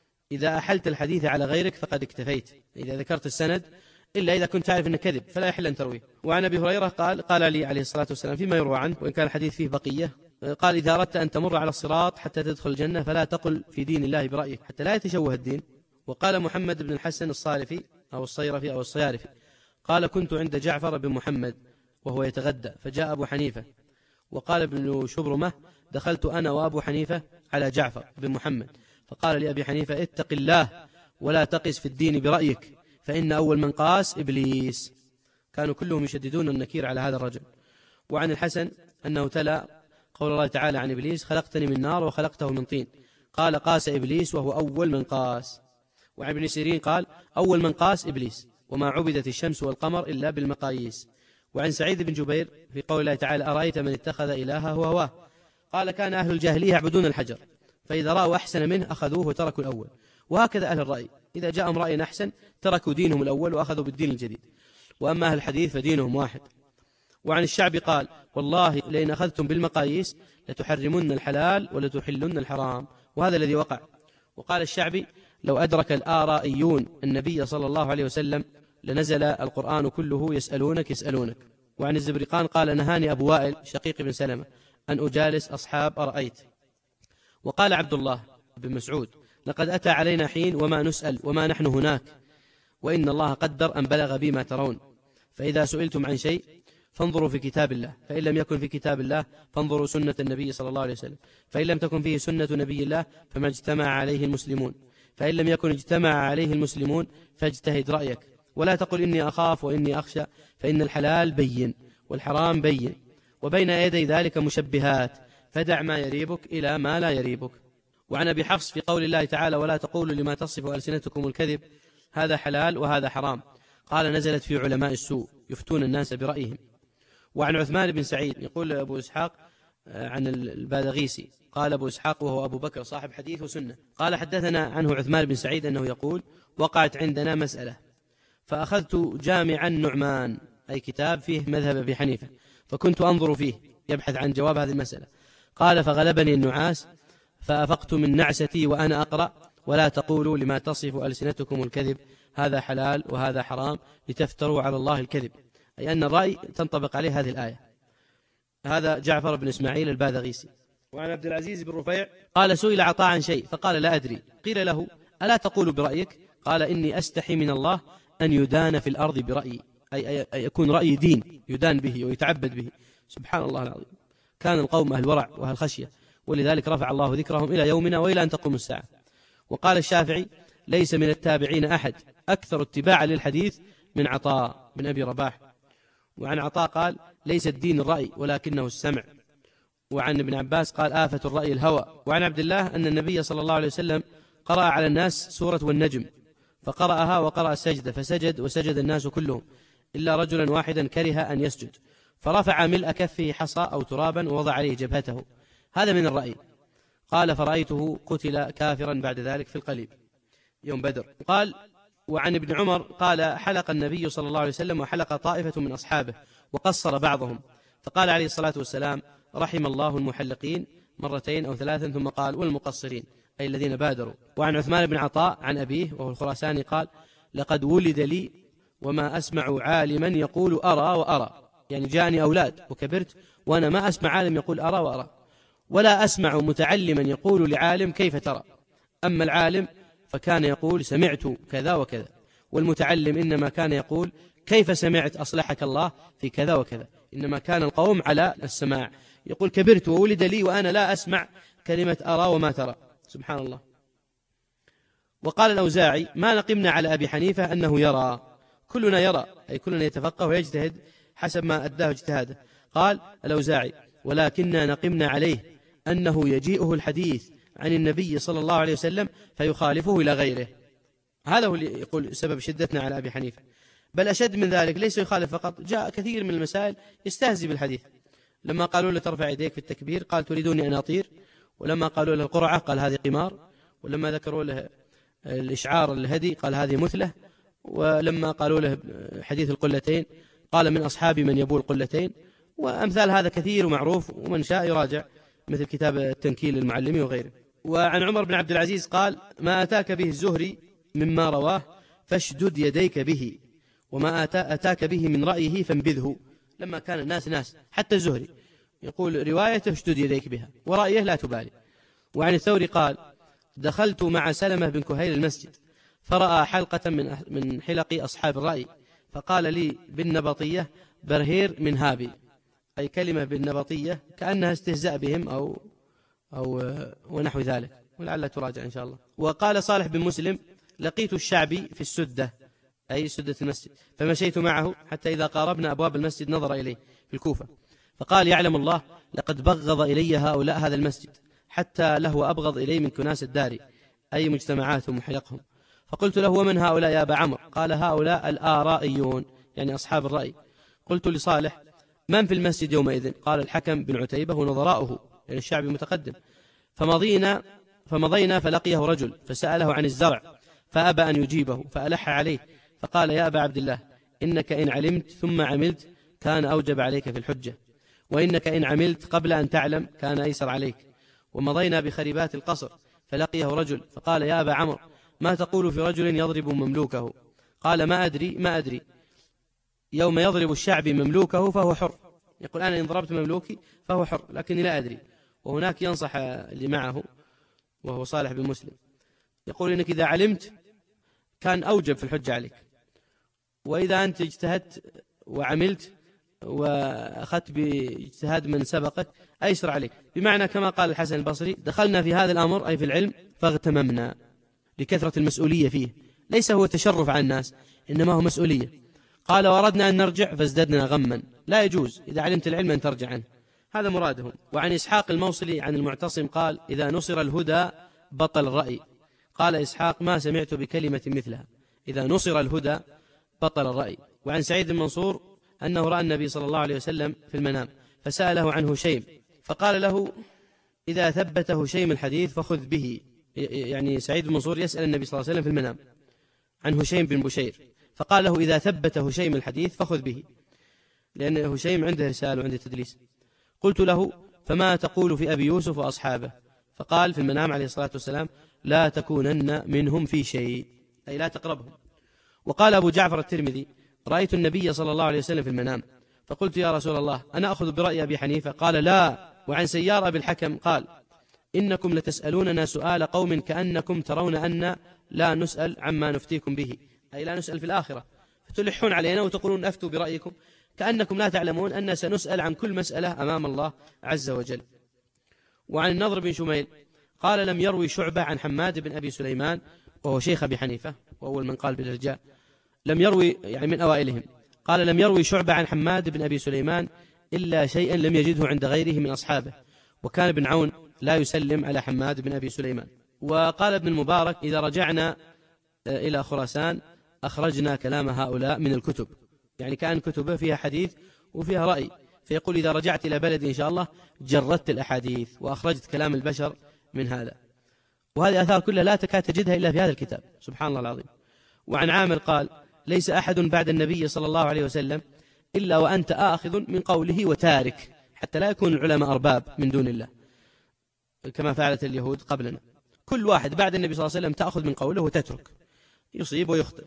إذا أحلت الحديث على غيرك فقد اكتفيت، إذا ذكرت السند إلا إذا كنت تعرف أنه كذب فلا يحل أن ترويه. وعن أبي هريرة قال: قال لي عليه الصلاة والسلام فيما يروى عنه وإن كان الحديث فيه بقية، قال: إذا أردت أن تمر على الصراط حتى تدخل الجنة فلا تقل في دين الله برأيك حتى لا يتشوه الدين. وقال محمد بن الحسن الصارفي أو الصيرفي أو الصيارفي قال: كنت عند جعفر بن محمد وهو يتغدى فجاء أبو حنيفة. وقال ابن شبرمة: دخلت أنا وأبو حنيفة على جعفر بن محمد فقال لأبي حنيفة: اتق الله ولا تقس في الدين برأيك، فإن أول من قاس إبليس. كانوا كلهم يشددون النكير على هذا الرجل. وعن الحسن أنه تلا قول الله تعالى عن إبليس: خلقتني من نار وخلقته من طين، قال: قاس إبليس وهو أول من قاس. وعن ابن سيرين قال: أول من قاس إبليس، وما عبدت الشمس والقمر إلا بالمقاييس. وعن سعيد بن جبير في قول الله تعالى: أرأيت من اتخذ إلهه هواه، قال: كان أهل الجاهلية يعبدون الحجر، فإذا رأوا أحسن منه أخذوه وتركوا الأول. وهكذا أهل الرأي، إذا جاءهم رأي أحسن تركوا دينهم الأول وأخذوا بالدين الجديد. وأما أهل الحديث فدينهم واحد. وعن الشعبي قال: والله لئن أخذتم بالمقاييس لتحرمن الحلال ولتحلن الحرام. وهذا الذي وقع. وقال الشعبي: لو أدرك الآرائيون النبي صلى الله عليه وسلم لنزل القرآن كله يسألونك يسألونك. وعن الزبرقان قال: نهاني أبو وائل شقيق بن سلمة أن أجالس أصحاب أرأيت. وقال عبد الله بن مسعود: لقد أتى علينا حين وما نسأل وما نحن هناك، وإن الله قدر أن بلغ بما ترون، فإذا سئلتم عن شيء فانظروا في كتاب الله، فإن لم يكن في كتاب الله فانظروا سنة النبي صلى الله عليه وسلم، فإن لم تكن فيه سنة نبي الله فما اجتمع عليه المسلمون، فإن لم يكن اجتمع عليه المسلمون فاجتهد رأيك، ولا تقل إني أخاف وإني أخشى، فإن الحلال بين والحرام بين، وبين يدي ذلك مشبهات، فدع ما يريبك إلى ما لا يريبك. وعن أبي حفص في قول الله تعالى: ولا تقولوا لما تصف ألسنتكم الكذب هذا حلال وهذا حرام، قال: نزلت في علماء السوء يفتون الناس برأيهم. وعن عثمان بن سعيد يقول أبو إسحاق: عن البادغيسي قال أبو إسحاق وهو أبو بكر صاحب حديث وسنة قال حدثنا عنه عثمان بن سعيد أنه يقول وقعت عندنا مسألة فأخذت جامع النعمان أي كتاب فيه مذهب أبي حنيفة فكنت أنظر فيه يبحث عن جواب هذه المسألة قال فغلبني النعاس فأفقت من نعستي وأنا أقرأ ولا تقولوا لما تصف ألسنتكم الكذب هذا حلال وهذا حرام لتفتروا على الله الكذب أي أن الرأي تنطبق عليه هذه الآية. هذا جعفر بن إسماعيل الباذغيسي. وعن عبد العزيز بن رفيع قال سئل عطاء عن شيء فقال لا أدري قيل له ألا تقول برأيك قال إني أستحي من الله أن يدان في الأرض برأيي أي, أي يكون رأي دين يدان به ويتعبد به. سبحان الله العظيم. كان القوم أهل ورع وأهل خشية ولذلك رفع الله ذكرهم إلى يومنا وإلى أن تقوم الساعة. وقال الشافعي ليس من التابعين أحد أكثر اتباعا للحديث من عطاء بن أبي رباح. وعن عطاء قال ليس الدين الرأي ولكنه السمع. وعن ابن عباس قال آفة الرأي الهوى. وعن عبد الله أن النبي صلى الله عليه وسلم قرأ على الناس سورة والنجم فقرأها وقرأ السجدة فسجد وسجد الناس كلهم إلا رجلا واحدا كره أن يسجد فرفع ملء كفه حصى أو ترابا ووضع عليه جبهته. هذا من الرأي. قال فرأيته قتل كافرا بعد ذلك في القليب يوم بدر. قال وعن ابن عمر قال حلق النبي صلى الله عليه وسلم وحلق طائفة من أصحابه وقصر بعضهم فقال عليه الصلاة والسلام رحم الله المحلقين مرتين أو ثلاثا ثم قال والمقصرين أي الذين بادروا. وعن عثمان بن عطاء عن أبيه وهو الخراساني قال لقد ولد لي وما أسمع عالما يقول أرى وأرى يعني جاءني أولاد وكبرت وأنا ما أسمع عالم يقول أرى وأرى ولا أسمع متعلما يقول لعالم كيف ترى. أما العالم فكان يقول سمعت كذا وكذا والمتعلم إنما كان يقول كيف سمعت أصلحك الله في كذا وكذا. إنما كان القوم على السماع يقول كبرت وولد لي وأنا لا أسمع كلمة أرى وما ترى. سبحان الله. وقال الأوزاعي ما نقمنا على أبي حنيفة أنه يرى كلنا يرى أي كلنا يتفقه ويجتهد حسب ما أداه اجتهاده. قال الأوزاعي ولكننا نقمنا عليه أنه يجيئه الحديث عن النبي صلى الله عليه وسلم فيخالفه إلى غيره. هذا هو اللي يقول سبب شدتنا على أبي حنيفة. بل أشد من ذلك ليس يخالف فقط جاء كثير من المسائل يستهزئ بالحديث. لما قالوا له ترفع يديك في التكبير قال تريدوني أن أطير. ولما قالوا له القرعة قال هذه قمار. ولما ذكروا له الإشعار الهدي قال هذه مثلة. ولما قالوا له حديث القلتين قال من أصحابي من يبول قلتين. وأمثال هذا كثير ومعروف ومن شاء يراجع مثل كتاب التنكيل المعلمي وغيره. وعن عمر بن عبد العزيز قال ما أتاك به الزهري مما رواه فاشدد يديك به وما أتاك به من رأيه فانبذه. لما كان الناس ناس حتى الزهري يقول روايته اشدد يديك بها ورأيه لا تبالي. وعن الثوري قال دخلت مع سلمة بن كهيل المسجد فرأى حلقة من من حلق أصحاب الرأي فقال لي بالنبطية برهير من هابي أي كلمة بالنبطية كأنها استهزاء بهم أو أو ونحو ذلك ولعل تراجع إن شاء الله. وقال صالح بن مسلم لقيت الشعبي في السدة أي سدة المسجد فمشيت معه حتى إذا قاربنا أبواب المسجد نظر إليه في الكوفة فقال يعلم الله لقد بغض إلي هؤلاء هذا المسجد حتى له أبغض إلي من كناس الدار أي مجتمعاتهم وحلقهم. فقلت له ومن هؤلاء يا أبا عمرو قال هؤلاء الآرائيون يعني أصحاب الرأي. قلت لصالح من في المسجد يومئذ قال الحكم بن عتيبة ونظراؤه يعني الشعب المتقدم. فمضينا فمضينا فلقيه رجل فسأله عن الزرع فأبى أن يجيبه فألح عليه فقال يا أبا عبد الله إنك إن علمت ثم عملت كان أوجب عليك في الحجة وإنك إن عملت قبل أن تعلم كان أيسر عليك. ومضينا بخربات القصر فلقيه رجل فقال يا أبا عمرو ما تقول في رجل يضرب مملوكه قال ما أدري ما أدري يوم يضرب الشعب مملوكه فهو حر. يقول أنا إن ضربت مملوكي فهو حر لكني لا أدري. وهناك ينصح اللي معه وهو صالح بن مسلم يقول إنك إذا علمت كان أوجب في الحجة عليك وإذا أنت اجتهدت وعملت وأخذت باجتهاد من سبقك أيسر عليك. بمعنى كما قال الحسن البصري دخلنا في هذا الأمر أي في العلم فاغتممنا لكثرة المسؤولية فيه ليس هو تشرف على الناس إنما هو مسؤولية. قال وردنا أن نرجع فازددنا غما لا يجوز إذا علمت العلم أن ترجع عنه هذا مرادهم. وعن إسحاق الموصلي عن المعتصم قال إذا نصر الهدى بطل الرأي. قال إسحاق ما سمعت بكلمة مثلها إذا نصر الهدى بطل الرأي. وعن سعيد بن منصور أنه رأى النبي صلى الله عليه وسلم في المنام فسأله عنه شيء فقال له إذا ثبته شيء من الحديث فخذ به. يعني سعيد بن منصور يسأل النبي صلى الله عليه وسلم في المنام عن هشيم بن بشير، فقال له إذا ثبته شيء من الحديث فخذ به، لأن هشيم عنده رسالة وعنده تدليس. قلت له فما تقول في أبي يوسف وأصحابه؟ فقال في المنام عليه الصلاة والسلام لا تكونن منهم في شيء، أي لا تقربهم. وقال أبو جعفر الترمذي رأيت النبي صلى الله عليه وسلم في المنام فقلت يا رسول الله أنا أخذ برأي أبي حنيفة؟ قال لا. وعن سيار أبي الحكم قال إنكم لتسألوننا سؤال قوم كأنكم ترون أن لا نسأل عما نفتيكم به، أي لا نسأل في الآخرة، فتلحون علينا وتقولون أفتوا برأيكم كأنكم لا تعلمون أن سنسأل عن كل مسألة أمام الله عز وجل. وعن النضر بن شميل قال لم يروي شعبة عن حماد بن أبي سليمان وهو شيخ أبي حنيفة وأول من قال بالإرجاء، لم يروي يعني من أوائلهم، قال لم يروي شعبة عن حماد بن أبي سليمان إلا شيئا لم يجده عند غيره من أصحابه، وكان ابن عون لا يسلم على حماد بن أبي سليمان. وقال ابن المبارك إذا رجعنا إلى خراسان أخرجنا كلام هؤلاء من الكتب، يعني كان كتبه فيها حديث وفيها رأي، فيقول إذا رجعت إلى بلدي إن شاء الله جردت الأحاديث وأخرجت كلام البشر من هذا. وهذه آثار كلها لا تكاد تجدها إلا في هذا الكتاب، سبحان الله العظيم. وعن عامر قال ليس أحد بعد النبي صلى الله عليه وسلم إلا وأنت آخذ من قوله وتارك، حتى لا يكون العلماء أرباب من دون الله كما فعلت اليهود قبلنا. كل واحد بعد النبي صلى الله عليه وسلم تأخذ من قوله وتترك، يصيب ويخطئ،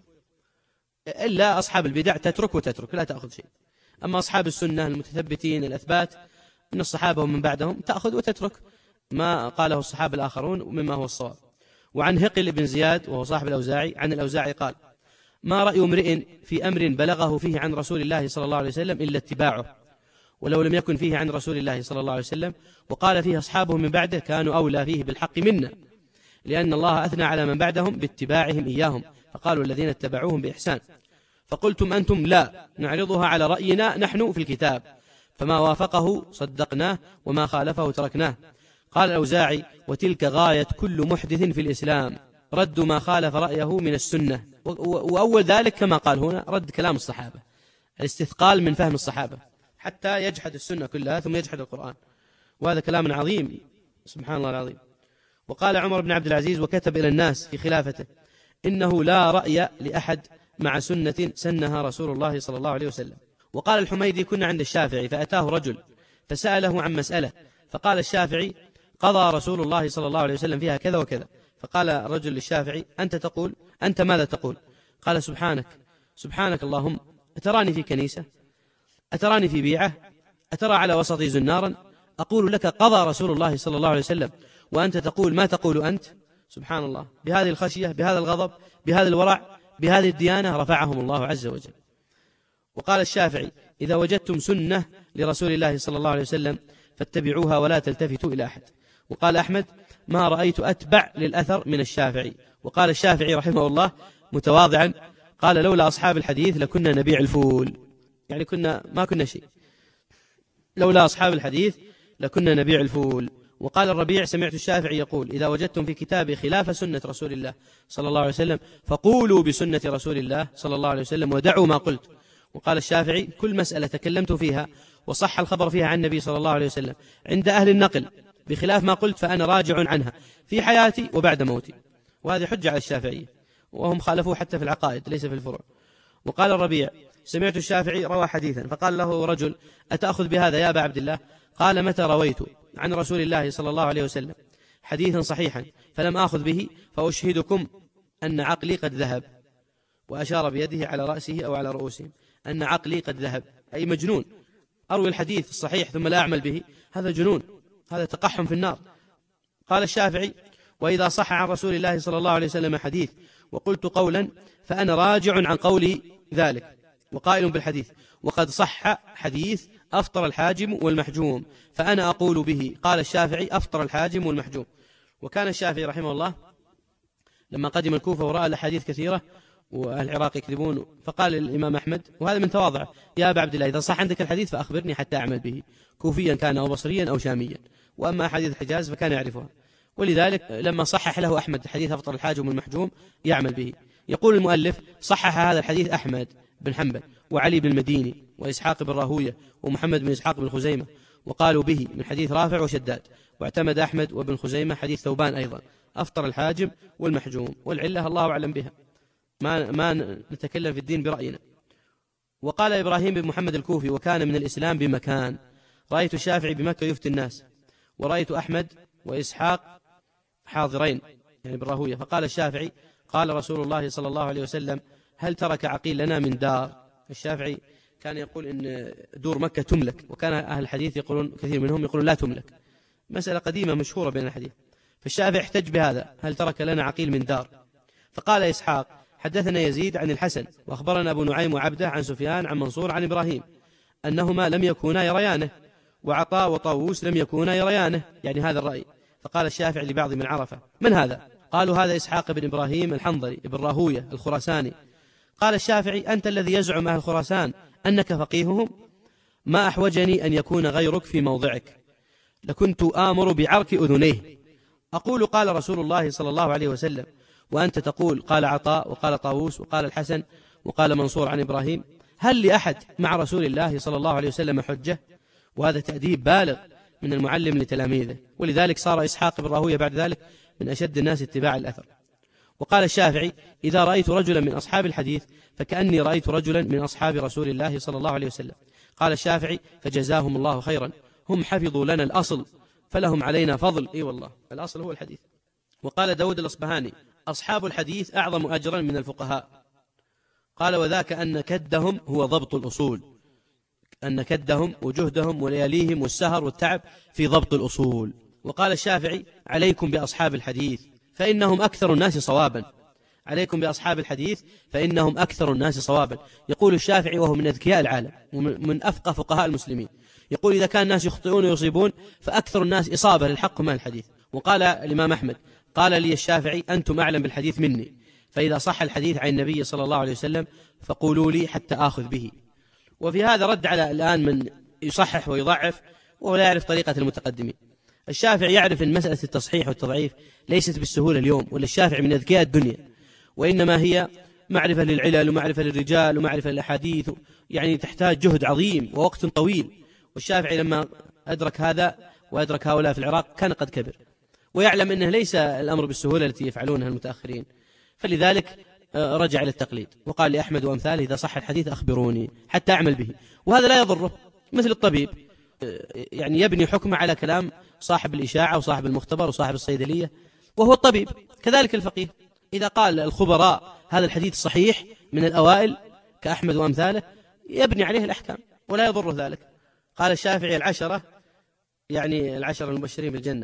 إلا أصحاب البدع تترك وتترك لا تأخذ شيء. أما أصحاب السنة المتثبتين الأثبات من الصحابة ومن بعدهم تأخذ وتترك ما قاله الصحابة الآخرون مما هو الصواب. وعن هقل بن زياد وهو صاحب الأوزاعي عن الأوزاعي قال ما رأي امرئ في أمر بلغه فيه عن رسول الله صلى الله عليه وسلم إلا اتباعه، ولو لم يكن فيه عن رسول الله صلى الله عليه وسلم وقال فيه أصحابه من بعده كانوا أولى فيه بالحق منا، لأن الله أثنى على من بعدهم باتباعهم إياهم، فقالوا الذين اتبعوهم بإحسان. فقلتم أنتم لا نعرضها على رأينا نحن في الكتاب، فما وافقه صدقناه وما خالفه تركناه. قال الأوزاعي وتلك غاية كل محدث في الإسلام، رد ما خالف رأيه من السنة. وأول ذلك كما قال هنا رد كلام الصحابة، الاستثقال من فهم الصحابة حتى يجحد السنة كلها ثم يجحد القرآن، وهذا كلام عظيم سبحان الله العظيم. وقال عمر بن عبد العزيز وكتب إلى الناس في خلافته إنه لا رأي لأحد مع سنة سنها رسول الله صلى الله عليه وسلم. وقال الحميدي كنا عند الشافعي فأتاه رجل فسأله عن مسألة، فقال الشافعي قضى رسول الله صلى الله عليه وسلم فيها كذا وكذا. فقال الرجل للشافعي أنت تقول أنت ماذا تقول؟ قال سبحانك سبحانك اللهم، أتراني في كنيسة؟ أتراني في بيعة؟ أترى على وسطي زنارا؟ أقول لك قضى رسول الله صلى الله عليه وسلم وأنت تقول ما تقول أنت؟ سبحان الله، بهذه الخشية، بهذا الغضب، بهذا الورع، بهذه الديانة رفعهم الله عز وجل. وقال الشافعي إذا وجدتم سنة لرسول الله صلى الله عليه وسلم فاتبعوها ولا تلتفتوا إلى أحد. وقال أحمد ما رأيت أتبع للأثر من الشافعي. وقال الشافعي رحمه الله متواضعا قال لولا أصحاب الحديث لكنا نبيع الفول، يعني كنا ما كنا شيء، لولا أصحاب الحديث لكنا نبيع الفول. وقال الربيع سمعت الشافعي يقول إذا وجدتم في كتابي خلاف سنة رسول الله صلى الله عليه وسلم فقولوا بسنة رسول الله صلى الله عليه وسلم ودعوا ما قلت. وقال الشافعي كل مسألة تكلمت فيها وصح الخبر فيها عن النبي صلى الله عليه وسلم عند أهل النقل بخلاف ما قلت فأنا راجع عنها في حياتي وبعد موتي. وهذه حجة على الشافعية، وهم خالفوه حتى في العقائد ليس في الفروع. وقال الربيع سمعت الشافعي روى حديثا فقال له رجل أتأخذ بهذا يا أبا عبد الله؟ قال متى رويت عن رسول الله صلى الله عليه وسلم حديثا صحيحا فلم آخذ به فأشهدكم أن عقلي قد ذهب، وأشار بيده على رأسه أو على رؤوسهم، أن عقلي قد ذهب أي مجنون، أروي الحديث الصحيح ثم لا أعمل به، هذا جنون، هذا تقحم في النار. قال الشافعي وإذا صح عن رسول الله صلى الله عليه وسلم حديث وقلت قولا فأنا راجع عن قولي ذلك وقائل بالحديث، وقد صح حديث أفطر الحاجم والمحجوم فأنا أقول به. قال الشافعي أفطر الحاجم والمحجوم. وكان الشافعي رحمه الله لما قدم الكوفة ورأى الأحاديث كثيرة وأهل العراق يكذبون فقال الإمام أحمد وهذا من تواضعه يا أبا عبد الله إذا صح عندك الحديث فأخبرني حتى أعمل به، كوفيا كان أو بصريا أو شاميا، وأما أحاديث الحجاز فكان يعرفها. ولذلك لما صحح له أحمد حديث أفطر الحاجم والمحجوم يعمل به. يقول المؤلف صحح هذا الحديث أحمد بن حنبل وعلي بن المديني وإسحاق بن راهوية ومحمد بن إسحاق بن خزيمة وقالوا به من حديث رافع وشداد. واعتمد أحمد وابن خزيمة حديث ثوبان أيضا، أفطر الحاجم والمحجوم، والعلة الله أعلم بها، ما, ما نتكلم في الدين برأينا. وقال إبراهيم بن محمد الكوفي: وكان من الإسلام بمكان، رأيت الشافعي بمكة يفتي الناس، ورأيت أحمد وإسحاق حاضرين يعني بالراهوية، فقال الشافعي: قال رسول الله صلى الله عليه وسلم: هل ترك عقيل لنا من دار؟ الشافعي كان يقول إن دور مكة تملك، وكان أهل الحديث يقولون، كثير منهم يقولون لا تملك، مسألة قديمة مشهورة بين الحديث. فالشافعي احتج بهذا: هل ترك لنا عقيل من دار؟ فقال إسحاق: حدثنا يزيد عن الحسن، وأخبرنا أبو نعيم وعبده عن سفيان عن منصور عن إبراهيم أنهما لم يكونا يريانه، وعطاء وطاووس لم يكونا يريانه، يعني هذا الرأي. فقال الشافعي لبعض من عرفه: من هذا؟ قالوا: هذا إسحاق بن إبراهيم الحنظلي بن راهوية الخراساني. قال الشافعي: أنت الذي يزعم أهل خراسان أنك فقيههم؟ ما أحوجني أن يكون غيرك في موضعك، لكنت آمر بعرك أذنيه، أقول قال رسول الله صلى الله عليه وسلم، وأنت تقول قال عطاء وقال طاووس وقال الحسن وقال منصور عن إبراهيم. هل لأحد مع رسول الله صلى الله عليه وسلم حجة؟ وهذا تأديب بالغ من المعلم لتلاميذه، ولذلك صار إسحاق بن راهوية بعد ذلك من أشد الناس اتباع الأثر. وقال الشافعي: إذا رأيت رجلا من أصحاب الحديث فكأني رأيت رجلا من أصحاب رسول الله صلى الله عليه وسلم. قال الشافعي: فجزاهم الله خيرا، هم حفظوا لنا الأصل فلهم علينا فضل. إي والله، الأصل هو الحديث. وقال داود الأصبهاني: أصحاب الحديث أعظم أجرا من الفقهاء. قال: وذاك أن كدهم هو ضبط الأصول، أن كدهم وجهدهم ولياليهم والسهر والتعب في ضبط الأصول. وقال الشافعي: عليكم بأصحاب الحديث فإنهم أكثر الناس صوابا، عليكم بأصحاب الحديث فإنهم أكثر الناس صوابا. يقول الشافعي وهو من أذكياء العالم ومن أفقه فقهاء المسلمين، يقول: إذا كان الناس يخطئون ويصيبون فأكثر الناس إصابة للحق من الحديث. وقال الإمام أحمد: قال لي الشافعي: أنتم أعلم بالحديث مني، فإذا صح الحديث عن النبي صلى الله عليه وسلم فقولوا لي حتى آخذ به. وفي هذا رد على الآن من يصحح ويضعف وهو لا يعرف طريقة المتقدمين. الشافعي يعرف أن مسألة التصحيح والتضعيف ليست بالسهولة اليوم، ولا الشافعي من أذكياء الدنيا، وإنما هي معرفة للعلل ومعرفة للرجال ومعرفة للأحاديث، يعني تحتاج جهد عظيم ووقت طويل. والشافعي لما أدرك هذا وأدرك هؤلاء في العراق كان قد كبر، ويعلم أنه ليس الأمر بالسهولة التي يفعلونها المتأخرين، فلذلك رجع إلى التقليد وقال لأحمد وأمثاله: إذا صح الحديث أخبروني حتى أعمل به. وهذا لا يضره، مثل الطبيب يعني يبني حكمه على كلام صاحب الإشاعة وصاحب المختبر وصاحب الصيدلية وهو الطبيب. كذلك الفقيه إذا قال الخبراء هذا الحديث صحيح من الأوائل كأحمد وأمثاله يبني عليه الأحكام ولا يضره ذلك. قال الشافعي: العشرة، يعني العشرة المبشرين بالجنة،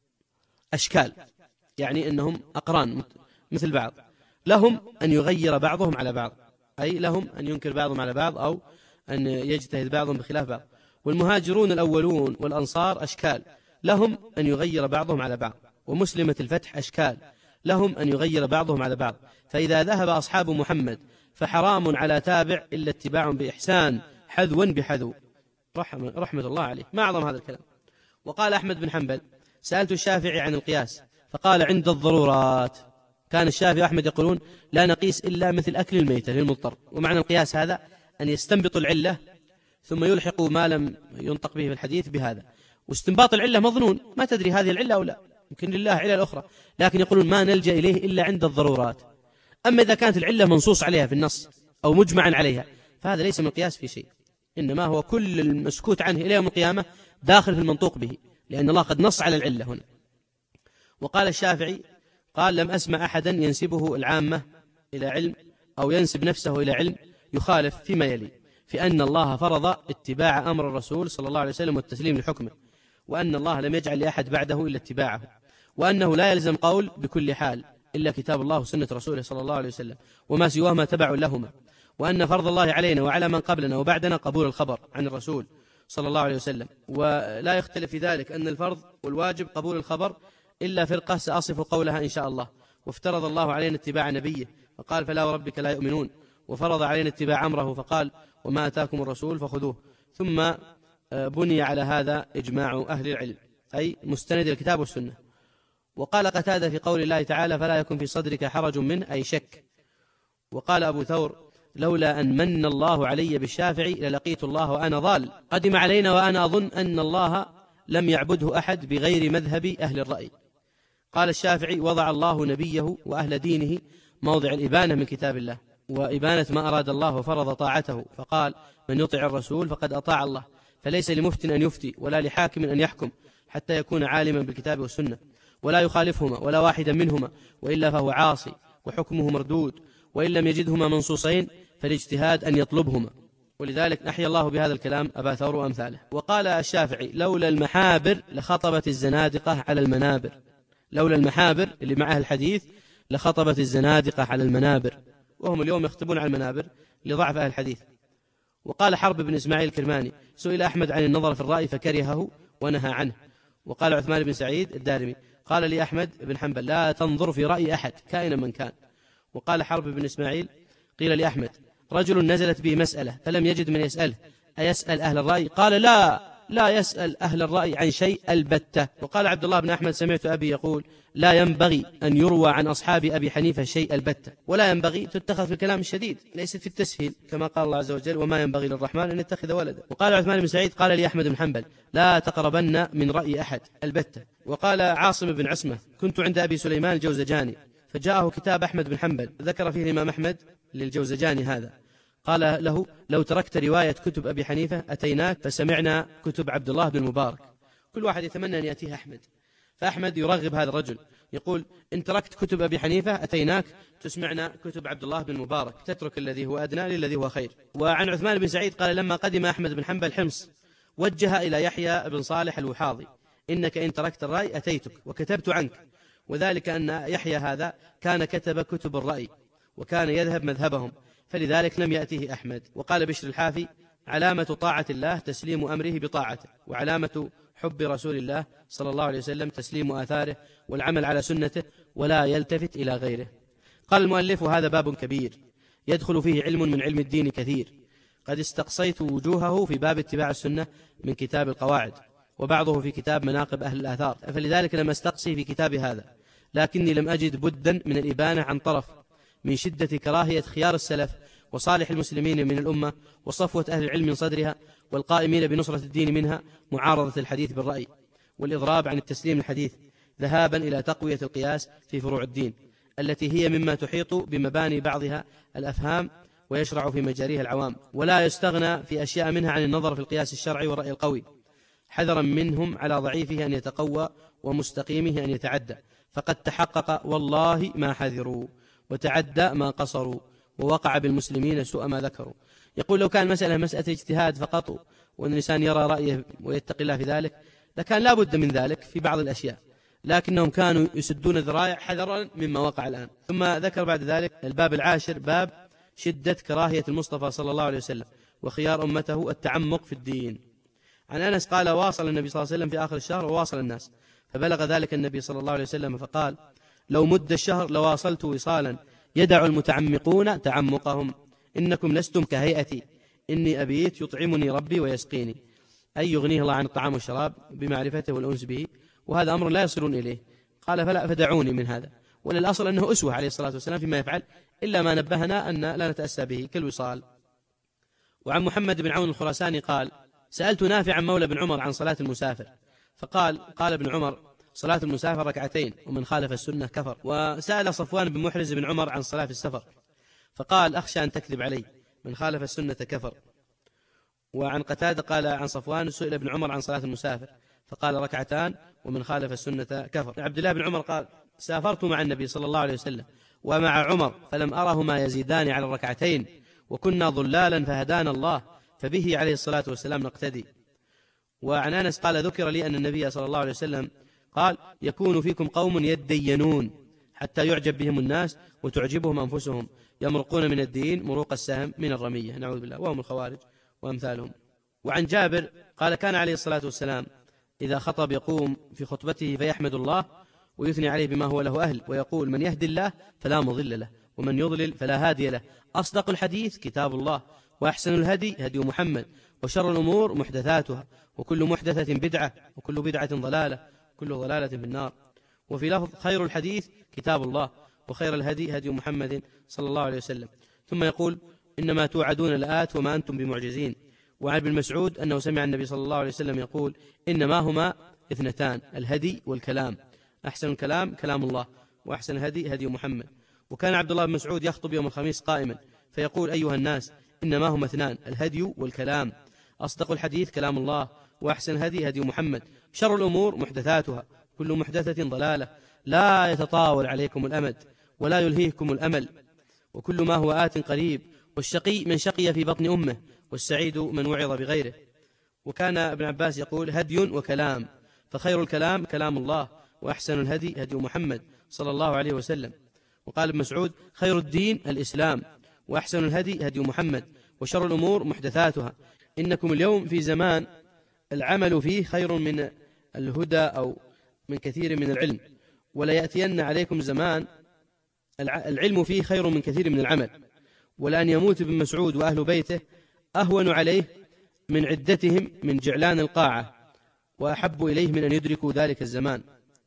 أشكال، يعني أنهم أقران مثل بعض، لهم أن يغير بعضهم على بعض، أي لهم أن ينكر بعضهم على بعض أو أن يجتهد بعضهم بخلاف بعض. والمهاجرون الأولون والأنصار أشكال، لهم أن يغير بعضهم على بعض. ومسلمة الفتح أشكال، لهم أن يغير بعضهم على بعض. فإذا ذهب أصحاب محمد فحرام على تابع إلا اتباع بإحسان حذوا بحذو. رحمة, رحمة الله عليه، ما أعظم هذا الكلام. وقال أحمد بن حنبل: سألت الشافعي عن القياس فقال: عند الضرورات. كان الشافعي وأحمد يقولون: لا نقيس إلا مثل أكل الميتة للمضطر. ومعنى القياس هذا أن يستنبطوا العلة ثم يلحقوا ما لم ينطق به في الحديث بهذا. واستنباط العلة مظنون، ما تدري هذه العلة أو لا، يمكن لله علة أخرى، لكن يقولون ما نلجأ إليه إلا عند الضرورات. أما إذا كانت العلة منصوص عليها في النص أو مجمعا عليها فهذا ليس من القياس في شيء، إنما هو كل المسكوت عنه إلى يوم القيامة داخل في المنطوق به، لأن الله قد نص على العلة هنا. وقال الشافعي: قال: لم أسمع أحدا ينسبه العامة إلى علم أو ينسب نفسه إلى علم يخالف فيما يلي: في أن الله فرض اتباع أمر الرسول صلى الله عليه وسلم والتسليم لحكمه، وأن الله لم يجعل لأحد بعده إلا اتباعه، وأنه لا يلزم قول بكل حال إلا كتاب الله وسنة رسوله صلى الله عليه وسلم، وما سواهما تبع لهما، وأن فرض الله علينا وعلى من قبلنا وبعدنا قبول الخبر عن الرسول صلى الله عليه وسلم، ولا يختلف في ذلك أن الفرض والواجب قبول الخبر إلا فرقة سأصف قولها إن شاء الله. وافترض الله علينا اتباع نبيه فقال: فلا وربك لا يؤمنون، وفرض علينا اتباع أمره فقال: وما أتاكم الرسول فخذوه. ثم بني على هذا إجماع أهل العلم، أي مستند الكتاب والسنة. وقال قتادة في قول الله تعالى: فلا يكن في صدرك حرج منه، أي شك. وقال أبو ثور: لولا أن من الله علي بالشافعي للقيت الله وأنا ضال. قدم علينا وأنا أظن أن الله لم يعبده أحد بغير مذهب أهل الرأي. قال الشافعي: وضع الله نبيه وأهل دينه موضع الإبانة من كتاب الله، وإبانة ما أراد الله وفرض طاعته، فقال: من يطع الرسول فقد أطاع الله، فليس لمفت أن يفتي ولا لحاكم أن يحكم حتى يكون عالما بالكتاب والسنة ولا يخالفهما ولا واحدا منهما، وإلا فهو عاصي وحكمه مردود، وإن لم يجدهما منصوصين فالاجتهاد أن يطلبهما. ولذلك أحيا الله بهذا الكلام أبا ثور وأمثاله. وقال الشافعي: لولا المحابر لخطبت الزنادقة على المنابر. لولا المحابر اللي معها الحديث لخطبت الزنادقة على المنابر، وهم اليوم يخطبون على المنابر لضعف أهل الحديث. وقال حرب بن إسماعيل الكرماني: سئل أحمد عن النظر في الرأي فكرهه ونهى عنه. وقال عثمان بن سعيد الدارمي: قال لي أحمد بن حنبل: لا تنظر في رأي أحد كائنا من كان. وقال حرب بن إسماعيل: قيل لأحمد: رجل نزلت به مسألة فلم يجد من يسأله أيسأل أهل الرأي؟ قال: لا لا يسأل أهل الرأي عن شيء البتة. وقال عبد الله بن أحمد: سمعت أبي يقول: لا ينبغي أن يروى عن أصحاب أبي حنيفة شيء البتة، ولا ينبغي تتخذ في الكلام الشديد، ليست في التسهيل، كما قال الله عز وجل: وما ينبغي للرحمن أن يتخذ ولدا. وقال عثمان بن سعيد: قال لي أحمد بن حنبل: لا تقربن من رأي أحد البتة. وقال عاصم بن عسمة: كنت عند أبي سليمان الجوزجاني فجاءه كتاب أحمد بن حنبل ذكر فيه الإمام أحمد للجوزجاني هذا، قال له: لو تركت رواية كتب أبي حنيفة أتيناك فسمعنا كتب عبد الله بن المبارك. كل واحد يتمنى أن يأتيه أحمد، فأحمد يرغب هذا الرجل يقول: إن تركت كتب أبي حنيفة أتيناك تسمعنا كتب عبد الله بن المبارك، تترك الذي هو أدنى للذي هو خير. وعن عثمان بن سعيد قال: لما قدم أحمد بن حنبل حمص وجه إلى يحيى بن صالح الوحاضي: إنك إن تركت الرأي أتيتك وكتبت عنك. وذلك أن يحيى هذا كان كتب كتب الرأي وكان يذهب مذهبهم، فلذلك لم يأتيه أحمد. وقال بشر الحافي: علامة طاعة الله تسليم أمره بطاعته، وعلامة حب رسول الله صلى الله عليه وسلم تسليم آثاره والعمل على سنته ولا يلتفت إلى غيره. قال المؤلف: هذا باب كبير يدخل فيه علم من علم الدين كثير، قد استقصيت وجوهه في باب اتباع السنة من كتاب القواعد، وبعضه في كتاب مناقب أهل الآثار، فلذلك لم أستقصي في كتاب هذا، لكني لم أجد بدا من الإبانة عن طرف من شدة كراهية خيار السلف وصالح المسلمين من الأمة وصفوة أهل العلم من صدرها والقائمين بنصرة الدين منها معارضة الحديث بالرأي والإضراب عن التسليم الحديث، ذهابا إلى تقوية القياس في فروع الدين التي هي مما تحيط بمباني بعضها الأفهام ويشرع في مجاريها العوام، ولا يستغنى في أشياء منها عن النظر في القياس الشرعي والرأي القوي، حذرا منهم على ضعيفه أن يتقوى ومستقيمه أن يتعدى، فقد تحقق والله ما حذروا وتعدى ما قصروا ووقع بالمسلمين سوء ما ذكروا. يقول: لو كان مسألة مسألة اجتهاد فقط وأن الإنسان يرى رأيه ويتقي الله في ذلك لكان لا بد من ذلك في بعض الأشياء، لكنهم كانوا يسدون الذرائع حذرا مما وقع الآن. ثم ذكر بعد ذلك الباب العاشر: باب شدة كراهية المصطفى صلى الله عليه وسلم وخيار أمته التعمق في الدين. عن أنس قال: واصل النبي صلى الله عليه وسلم في آخر الشهر وواصل الناس، فبلغ ذلك النبي صلى الله عليه وسلم فقال: لو مد الشهر لواصلت وصالا يدع المتعمقون تعمقهم، إنكم لستم كهيئتي، إني أبيت يطعمني ربي ويسقيني، أي يغنيه الله عن الطعام والشراب بمعرفته والأنس به، وهذا أمر لا يصلون إليه. قال: فلا فدعوني من هذا. وللأصل أنه أسوة عليه الصلاة والسلام فيما يفعل، إلا ما نبهنا أن لا نتأسى به كالوصال. وعن محمد بن عون الخراساني قال: سألت نافعا مولى بن عمر عن صلاة المسافر، فقال: قال ابن عمر: صلاة المسافر ركعتين، ومن خالف السنة كفر. وسأل صفوان بن محرز بن عمر عن صلاة السفر، فقال: أخشى أن تكذب علي، من خالف السنة كفر. وعن قتادة قال عن صفوان: سئل ابن عمر عن صلاة المسافر فقال: ركعتان، ومن خالف السنة كفر. عبد الله بن عمر قال: سافرت مع النبي صلى الله عليه وسلم ومع عمر فلم أرهما يزيدان على الركعتين، وكنا ضلالا فهدانا الله، فبه عليه الصلاة والسلام نقتدي. وعن أنس قال: ذكر لي أن النبي صلى الله عليه وسلم قال: يكون فيكم قوم يدينون حتى يعجب بهم الناس وتعجبهم أنفسهم، يمرقون من الدين مروق السهم من الرمية، نعوذ بالله، وهم الخوارج وأمثالهم. وعن جابر قال: كان عليه الصلاة والسلام إذا خطب يقوم في خطبته فيحمد الله ويثني عليه بما هو له أهل، ويقول: من يهدي الله فلا مضل له، ومن يضلل فلا هادي له، أصدق الحديث كتاب الله، وأحسن الهدي هدي محمد، وشر الأمور محدثاتها، وكل محدثة بدعة، وكل بدعة ضلالة، كل ضلالة في النار. وفي لفظ: خير الحديث كتاب الله، وخير الهدي هدي محمد صلى الله عليه وسلم. ثم يقول: إنما توعدون لآت وما أنتم بمعجزين. وعن ابن مسعود أنه سمع النبي صلى الله عليه وسلم يقول إنما هما اثنتان الهدي والكلام، أحسن الكلام كلام الله، وأحسن الهدي هدي محمد. وكان عبد الله بن مسعود يخطب يوم الخميس قائما فيقول أيها الناس إنما هما اثنان الهدي والكلام، أصدق الحديث كلام الله، وأحسن الهدي هدي محمد، شر الأمور محدثاتها، كل محدثة ضلالة، لا يتطاول عليكم الأمد ولا يلهيكم الأمل، وكل ما هو آت قريب، والشقي من شقي في بطن أمه، والسعيد من وعظ بغيره. وكان ابن عباس يقول هدي وكلام، فخير الكلام كلام الله، وأحسن الهدي هدي محمد صلى الله عليه وسلم. وقال ابن مسعود خير الدين الإسلام، وأحسن الهدي هدي محمد، وشر الأمور محدثاتها، إنكم اليوم في زمان العمل فيه خير من الهدى أو من كثير من العلم، ولا يأتين عليكم زمان العلم فيه خير من كثير من العمل، ولأن يموت ابن مسعود وأهل بيته أهون عليه من عدتهم من جعلان القاعة، وأحب إليه من أن يدركوا ذلك الزمان.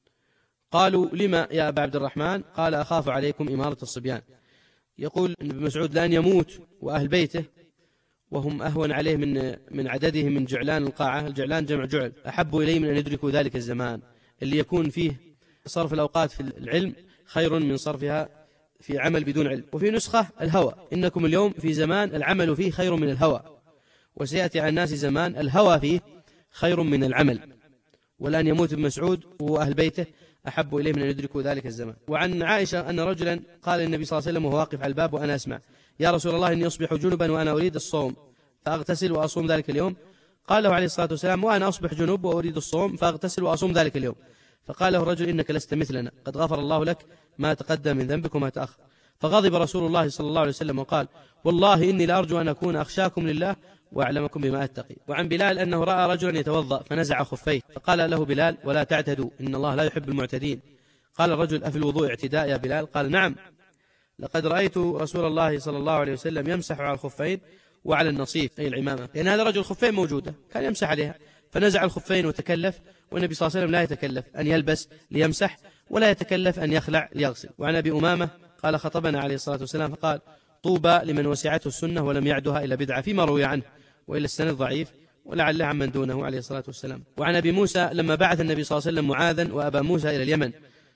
قالوا لما يا أبا عبد الرحمن؟ قال أخاف عليكم إمارة الصبيان. يقول ابن مسعود لأن يموت وأهل بيته وهم أهون عليه من من عددهم من جعلان القاعة، الجعلان جمع جعل، أحب إليه من أن يدركوا ذلك الزمان اللي يكون فيه صرف الأوقات في العلم خير من صرفها في عمل بدون علم. وفي نسخة الهوى، إنكم اليوم في زمان العمل فيه خير من الهوى، وسيأتي على الناس زمان الهوى فيه خير من العمل، ولأن يموت ابن مسعود وأهل بيته أحب إليه من أن يدركوا ذلك الزمان. وعن عائشة أن رجلا قال للنبي صلى الله عليه وسلم وهو واقف على الباب وأنا أسمع يا رسول الله إني أصبح جنبا وأنا أريد الصوم فأغتسل وأصوم ذلك اليوم. قال له عليه الصلاة والسلام وأنا أصبح جنوب وأريد الصوم فأغتسل وأصوم ذلك اليوم. فقال له الرجل إنك لست مثلنا، قد غفر الله لك ما تقدم من ذنبك وما تأخر. فغضب رسول الله صلى الله عليه وسلم وقال والله إني لأرجو أن أكون أخشاكم لله وأعلمكم بما أتقي. وعن بلال أنه رأى رجلا يتوضأ فنزع خفيه، فقال له بلال ولا تعتدوا إن الله لا يحب المعتدين. قال الرجل أفي الوضوء اعتداء يا بلال؟ قال نعم، لقد رأيت رسول الله صلى الله عليه وسلم يمسح على الخفين وعلى النصيف أي العمامة، لأن هذا الرجل الخفين موجودة كان يمسح عليها، فنزع الخفين وتكلف، والنبي صلى الله عليه وسلم لا يتكلف أن يلبس ليمسح ولا يتكلف أن يخلع ليغسل. وعن أبي أمامة قال خطبنا عليه الصلاة والسلام فقال طوبى لمن وسعته السنة ولم يعدها إلا بدعة، فيما روي عنه، وإلا السند ضعيف ولعله عمن دونه عليه الصلاة والسلام. وعن أبي موسى لما بعث النبي صلى الله عليه وسلم معاذا وأبا موسى إلى اليمن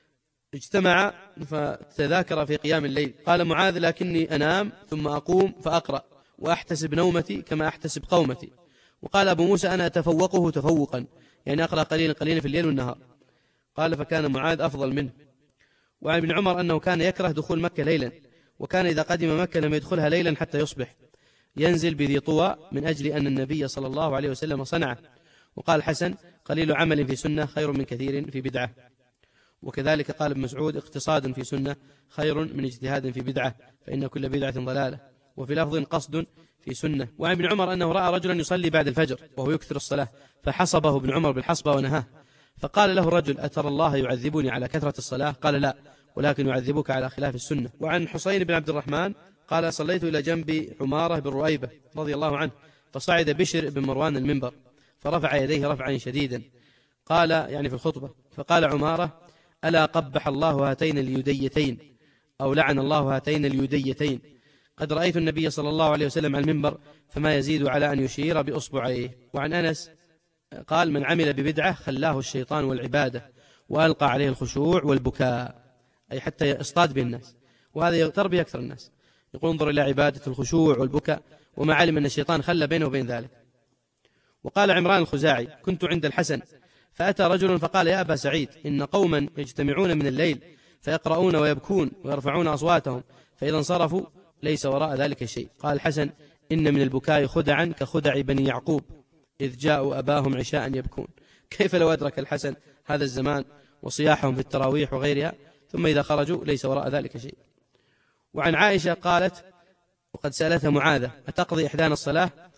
اجتمع فتذاكر في قيام الليل، قال معاذ لكني أنام ثم أقوم فأقرأ وأحتسب نومتي كما أحتسب قومتي. وقال أبو موسى أنا أتفوقه تفوقا، يعني أقرأ قليلا قليلا في الليل والنهار. قال فكان معاذ أفضل منه. وعن ابن عمر أنه كان يكره دخول مكة ليلا، وكان إذا قدم مكة لم يدخلها ليلا حتى يصبح، ينزل بذي طوى من أجل أن النبي صلى الله عليه وسلم صنعه. وقال الحسن قليل عمل في سنة خير من كثير في بدعة. وكذلك قال ابن مسعود اقتصاد في سنة خير من اجتهاد في بدعة، فإن كل بدعة ضلالة. وفي لفظ قصد في سنة. وعن ابن عمر أنه رأى رجلا يصلي بعد الفجر وهو يكثر الصلاة، فحصبه ابن عمر بالحصبة ونهاه. فقال له الرجل أترى الله يعذبني على كثرة الصلاة؟ قال لا، ولكن يعذبك على خلاف السنة. وعن حسين بن عبد الرحمن قال صليت إلى جنب عمارة بن رؤيبة رضي الله عنه، فصعد بشر بن مروان المنبر فرفع يديه رفعا شديدا، قال يعني في الخطبة، فقال عمارة ألا قبح الله هاتين اليديتين أو لعن الله هاتين اليديتين، قد رأيت النبي صلى الله عليه وسلم على المنبر فما يزيد على أن يشير بأصبعيه. وعن أنس قال من عمل ببدعة خلاه الشيطان والعبادة وألقى عليه الخشوع والبكاء، أي حتى يصطاد به الناس، وهذا يغتر به أكثر الناس، يقول انظر إلى عبادة الخشوع والبكاء، وما علم أن الشيطان خلى بينه وبين ذلك. وقال عمران الخزاعي كنت عند الحسن فأتى رجل فقال يا أبا سعيد إن قوما يجتمعون من الليل فيقرؤون ويبكون ويرفعون أصواتهم، فإذا انصرفوا ليس وراء ذلك شيء. قال الحسن إن من البكاء خدعا كخدع بني يعقوب إذ جاءوا أباهم عشاء يبكون. كيف لو أدرك الحسن هذا الزمان وصياحهم في التراويح وغيرها ثم إذا خرجوا ليس وراء ذلك شيء. وعن عائشة قالت وقد سألتها معاذة أتقضي إحدانا الصلاة؟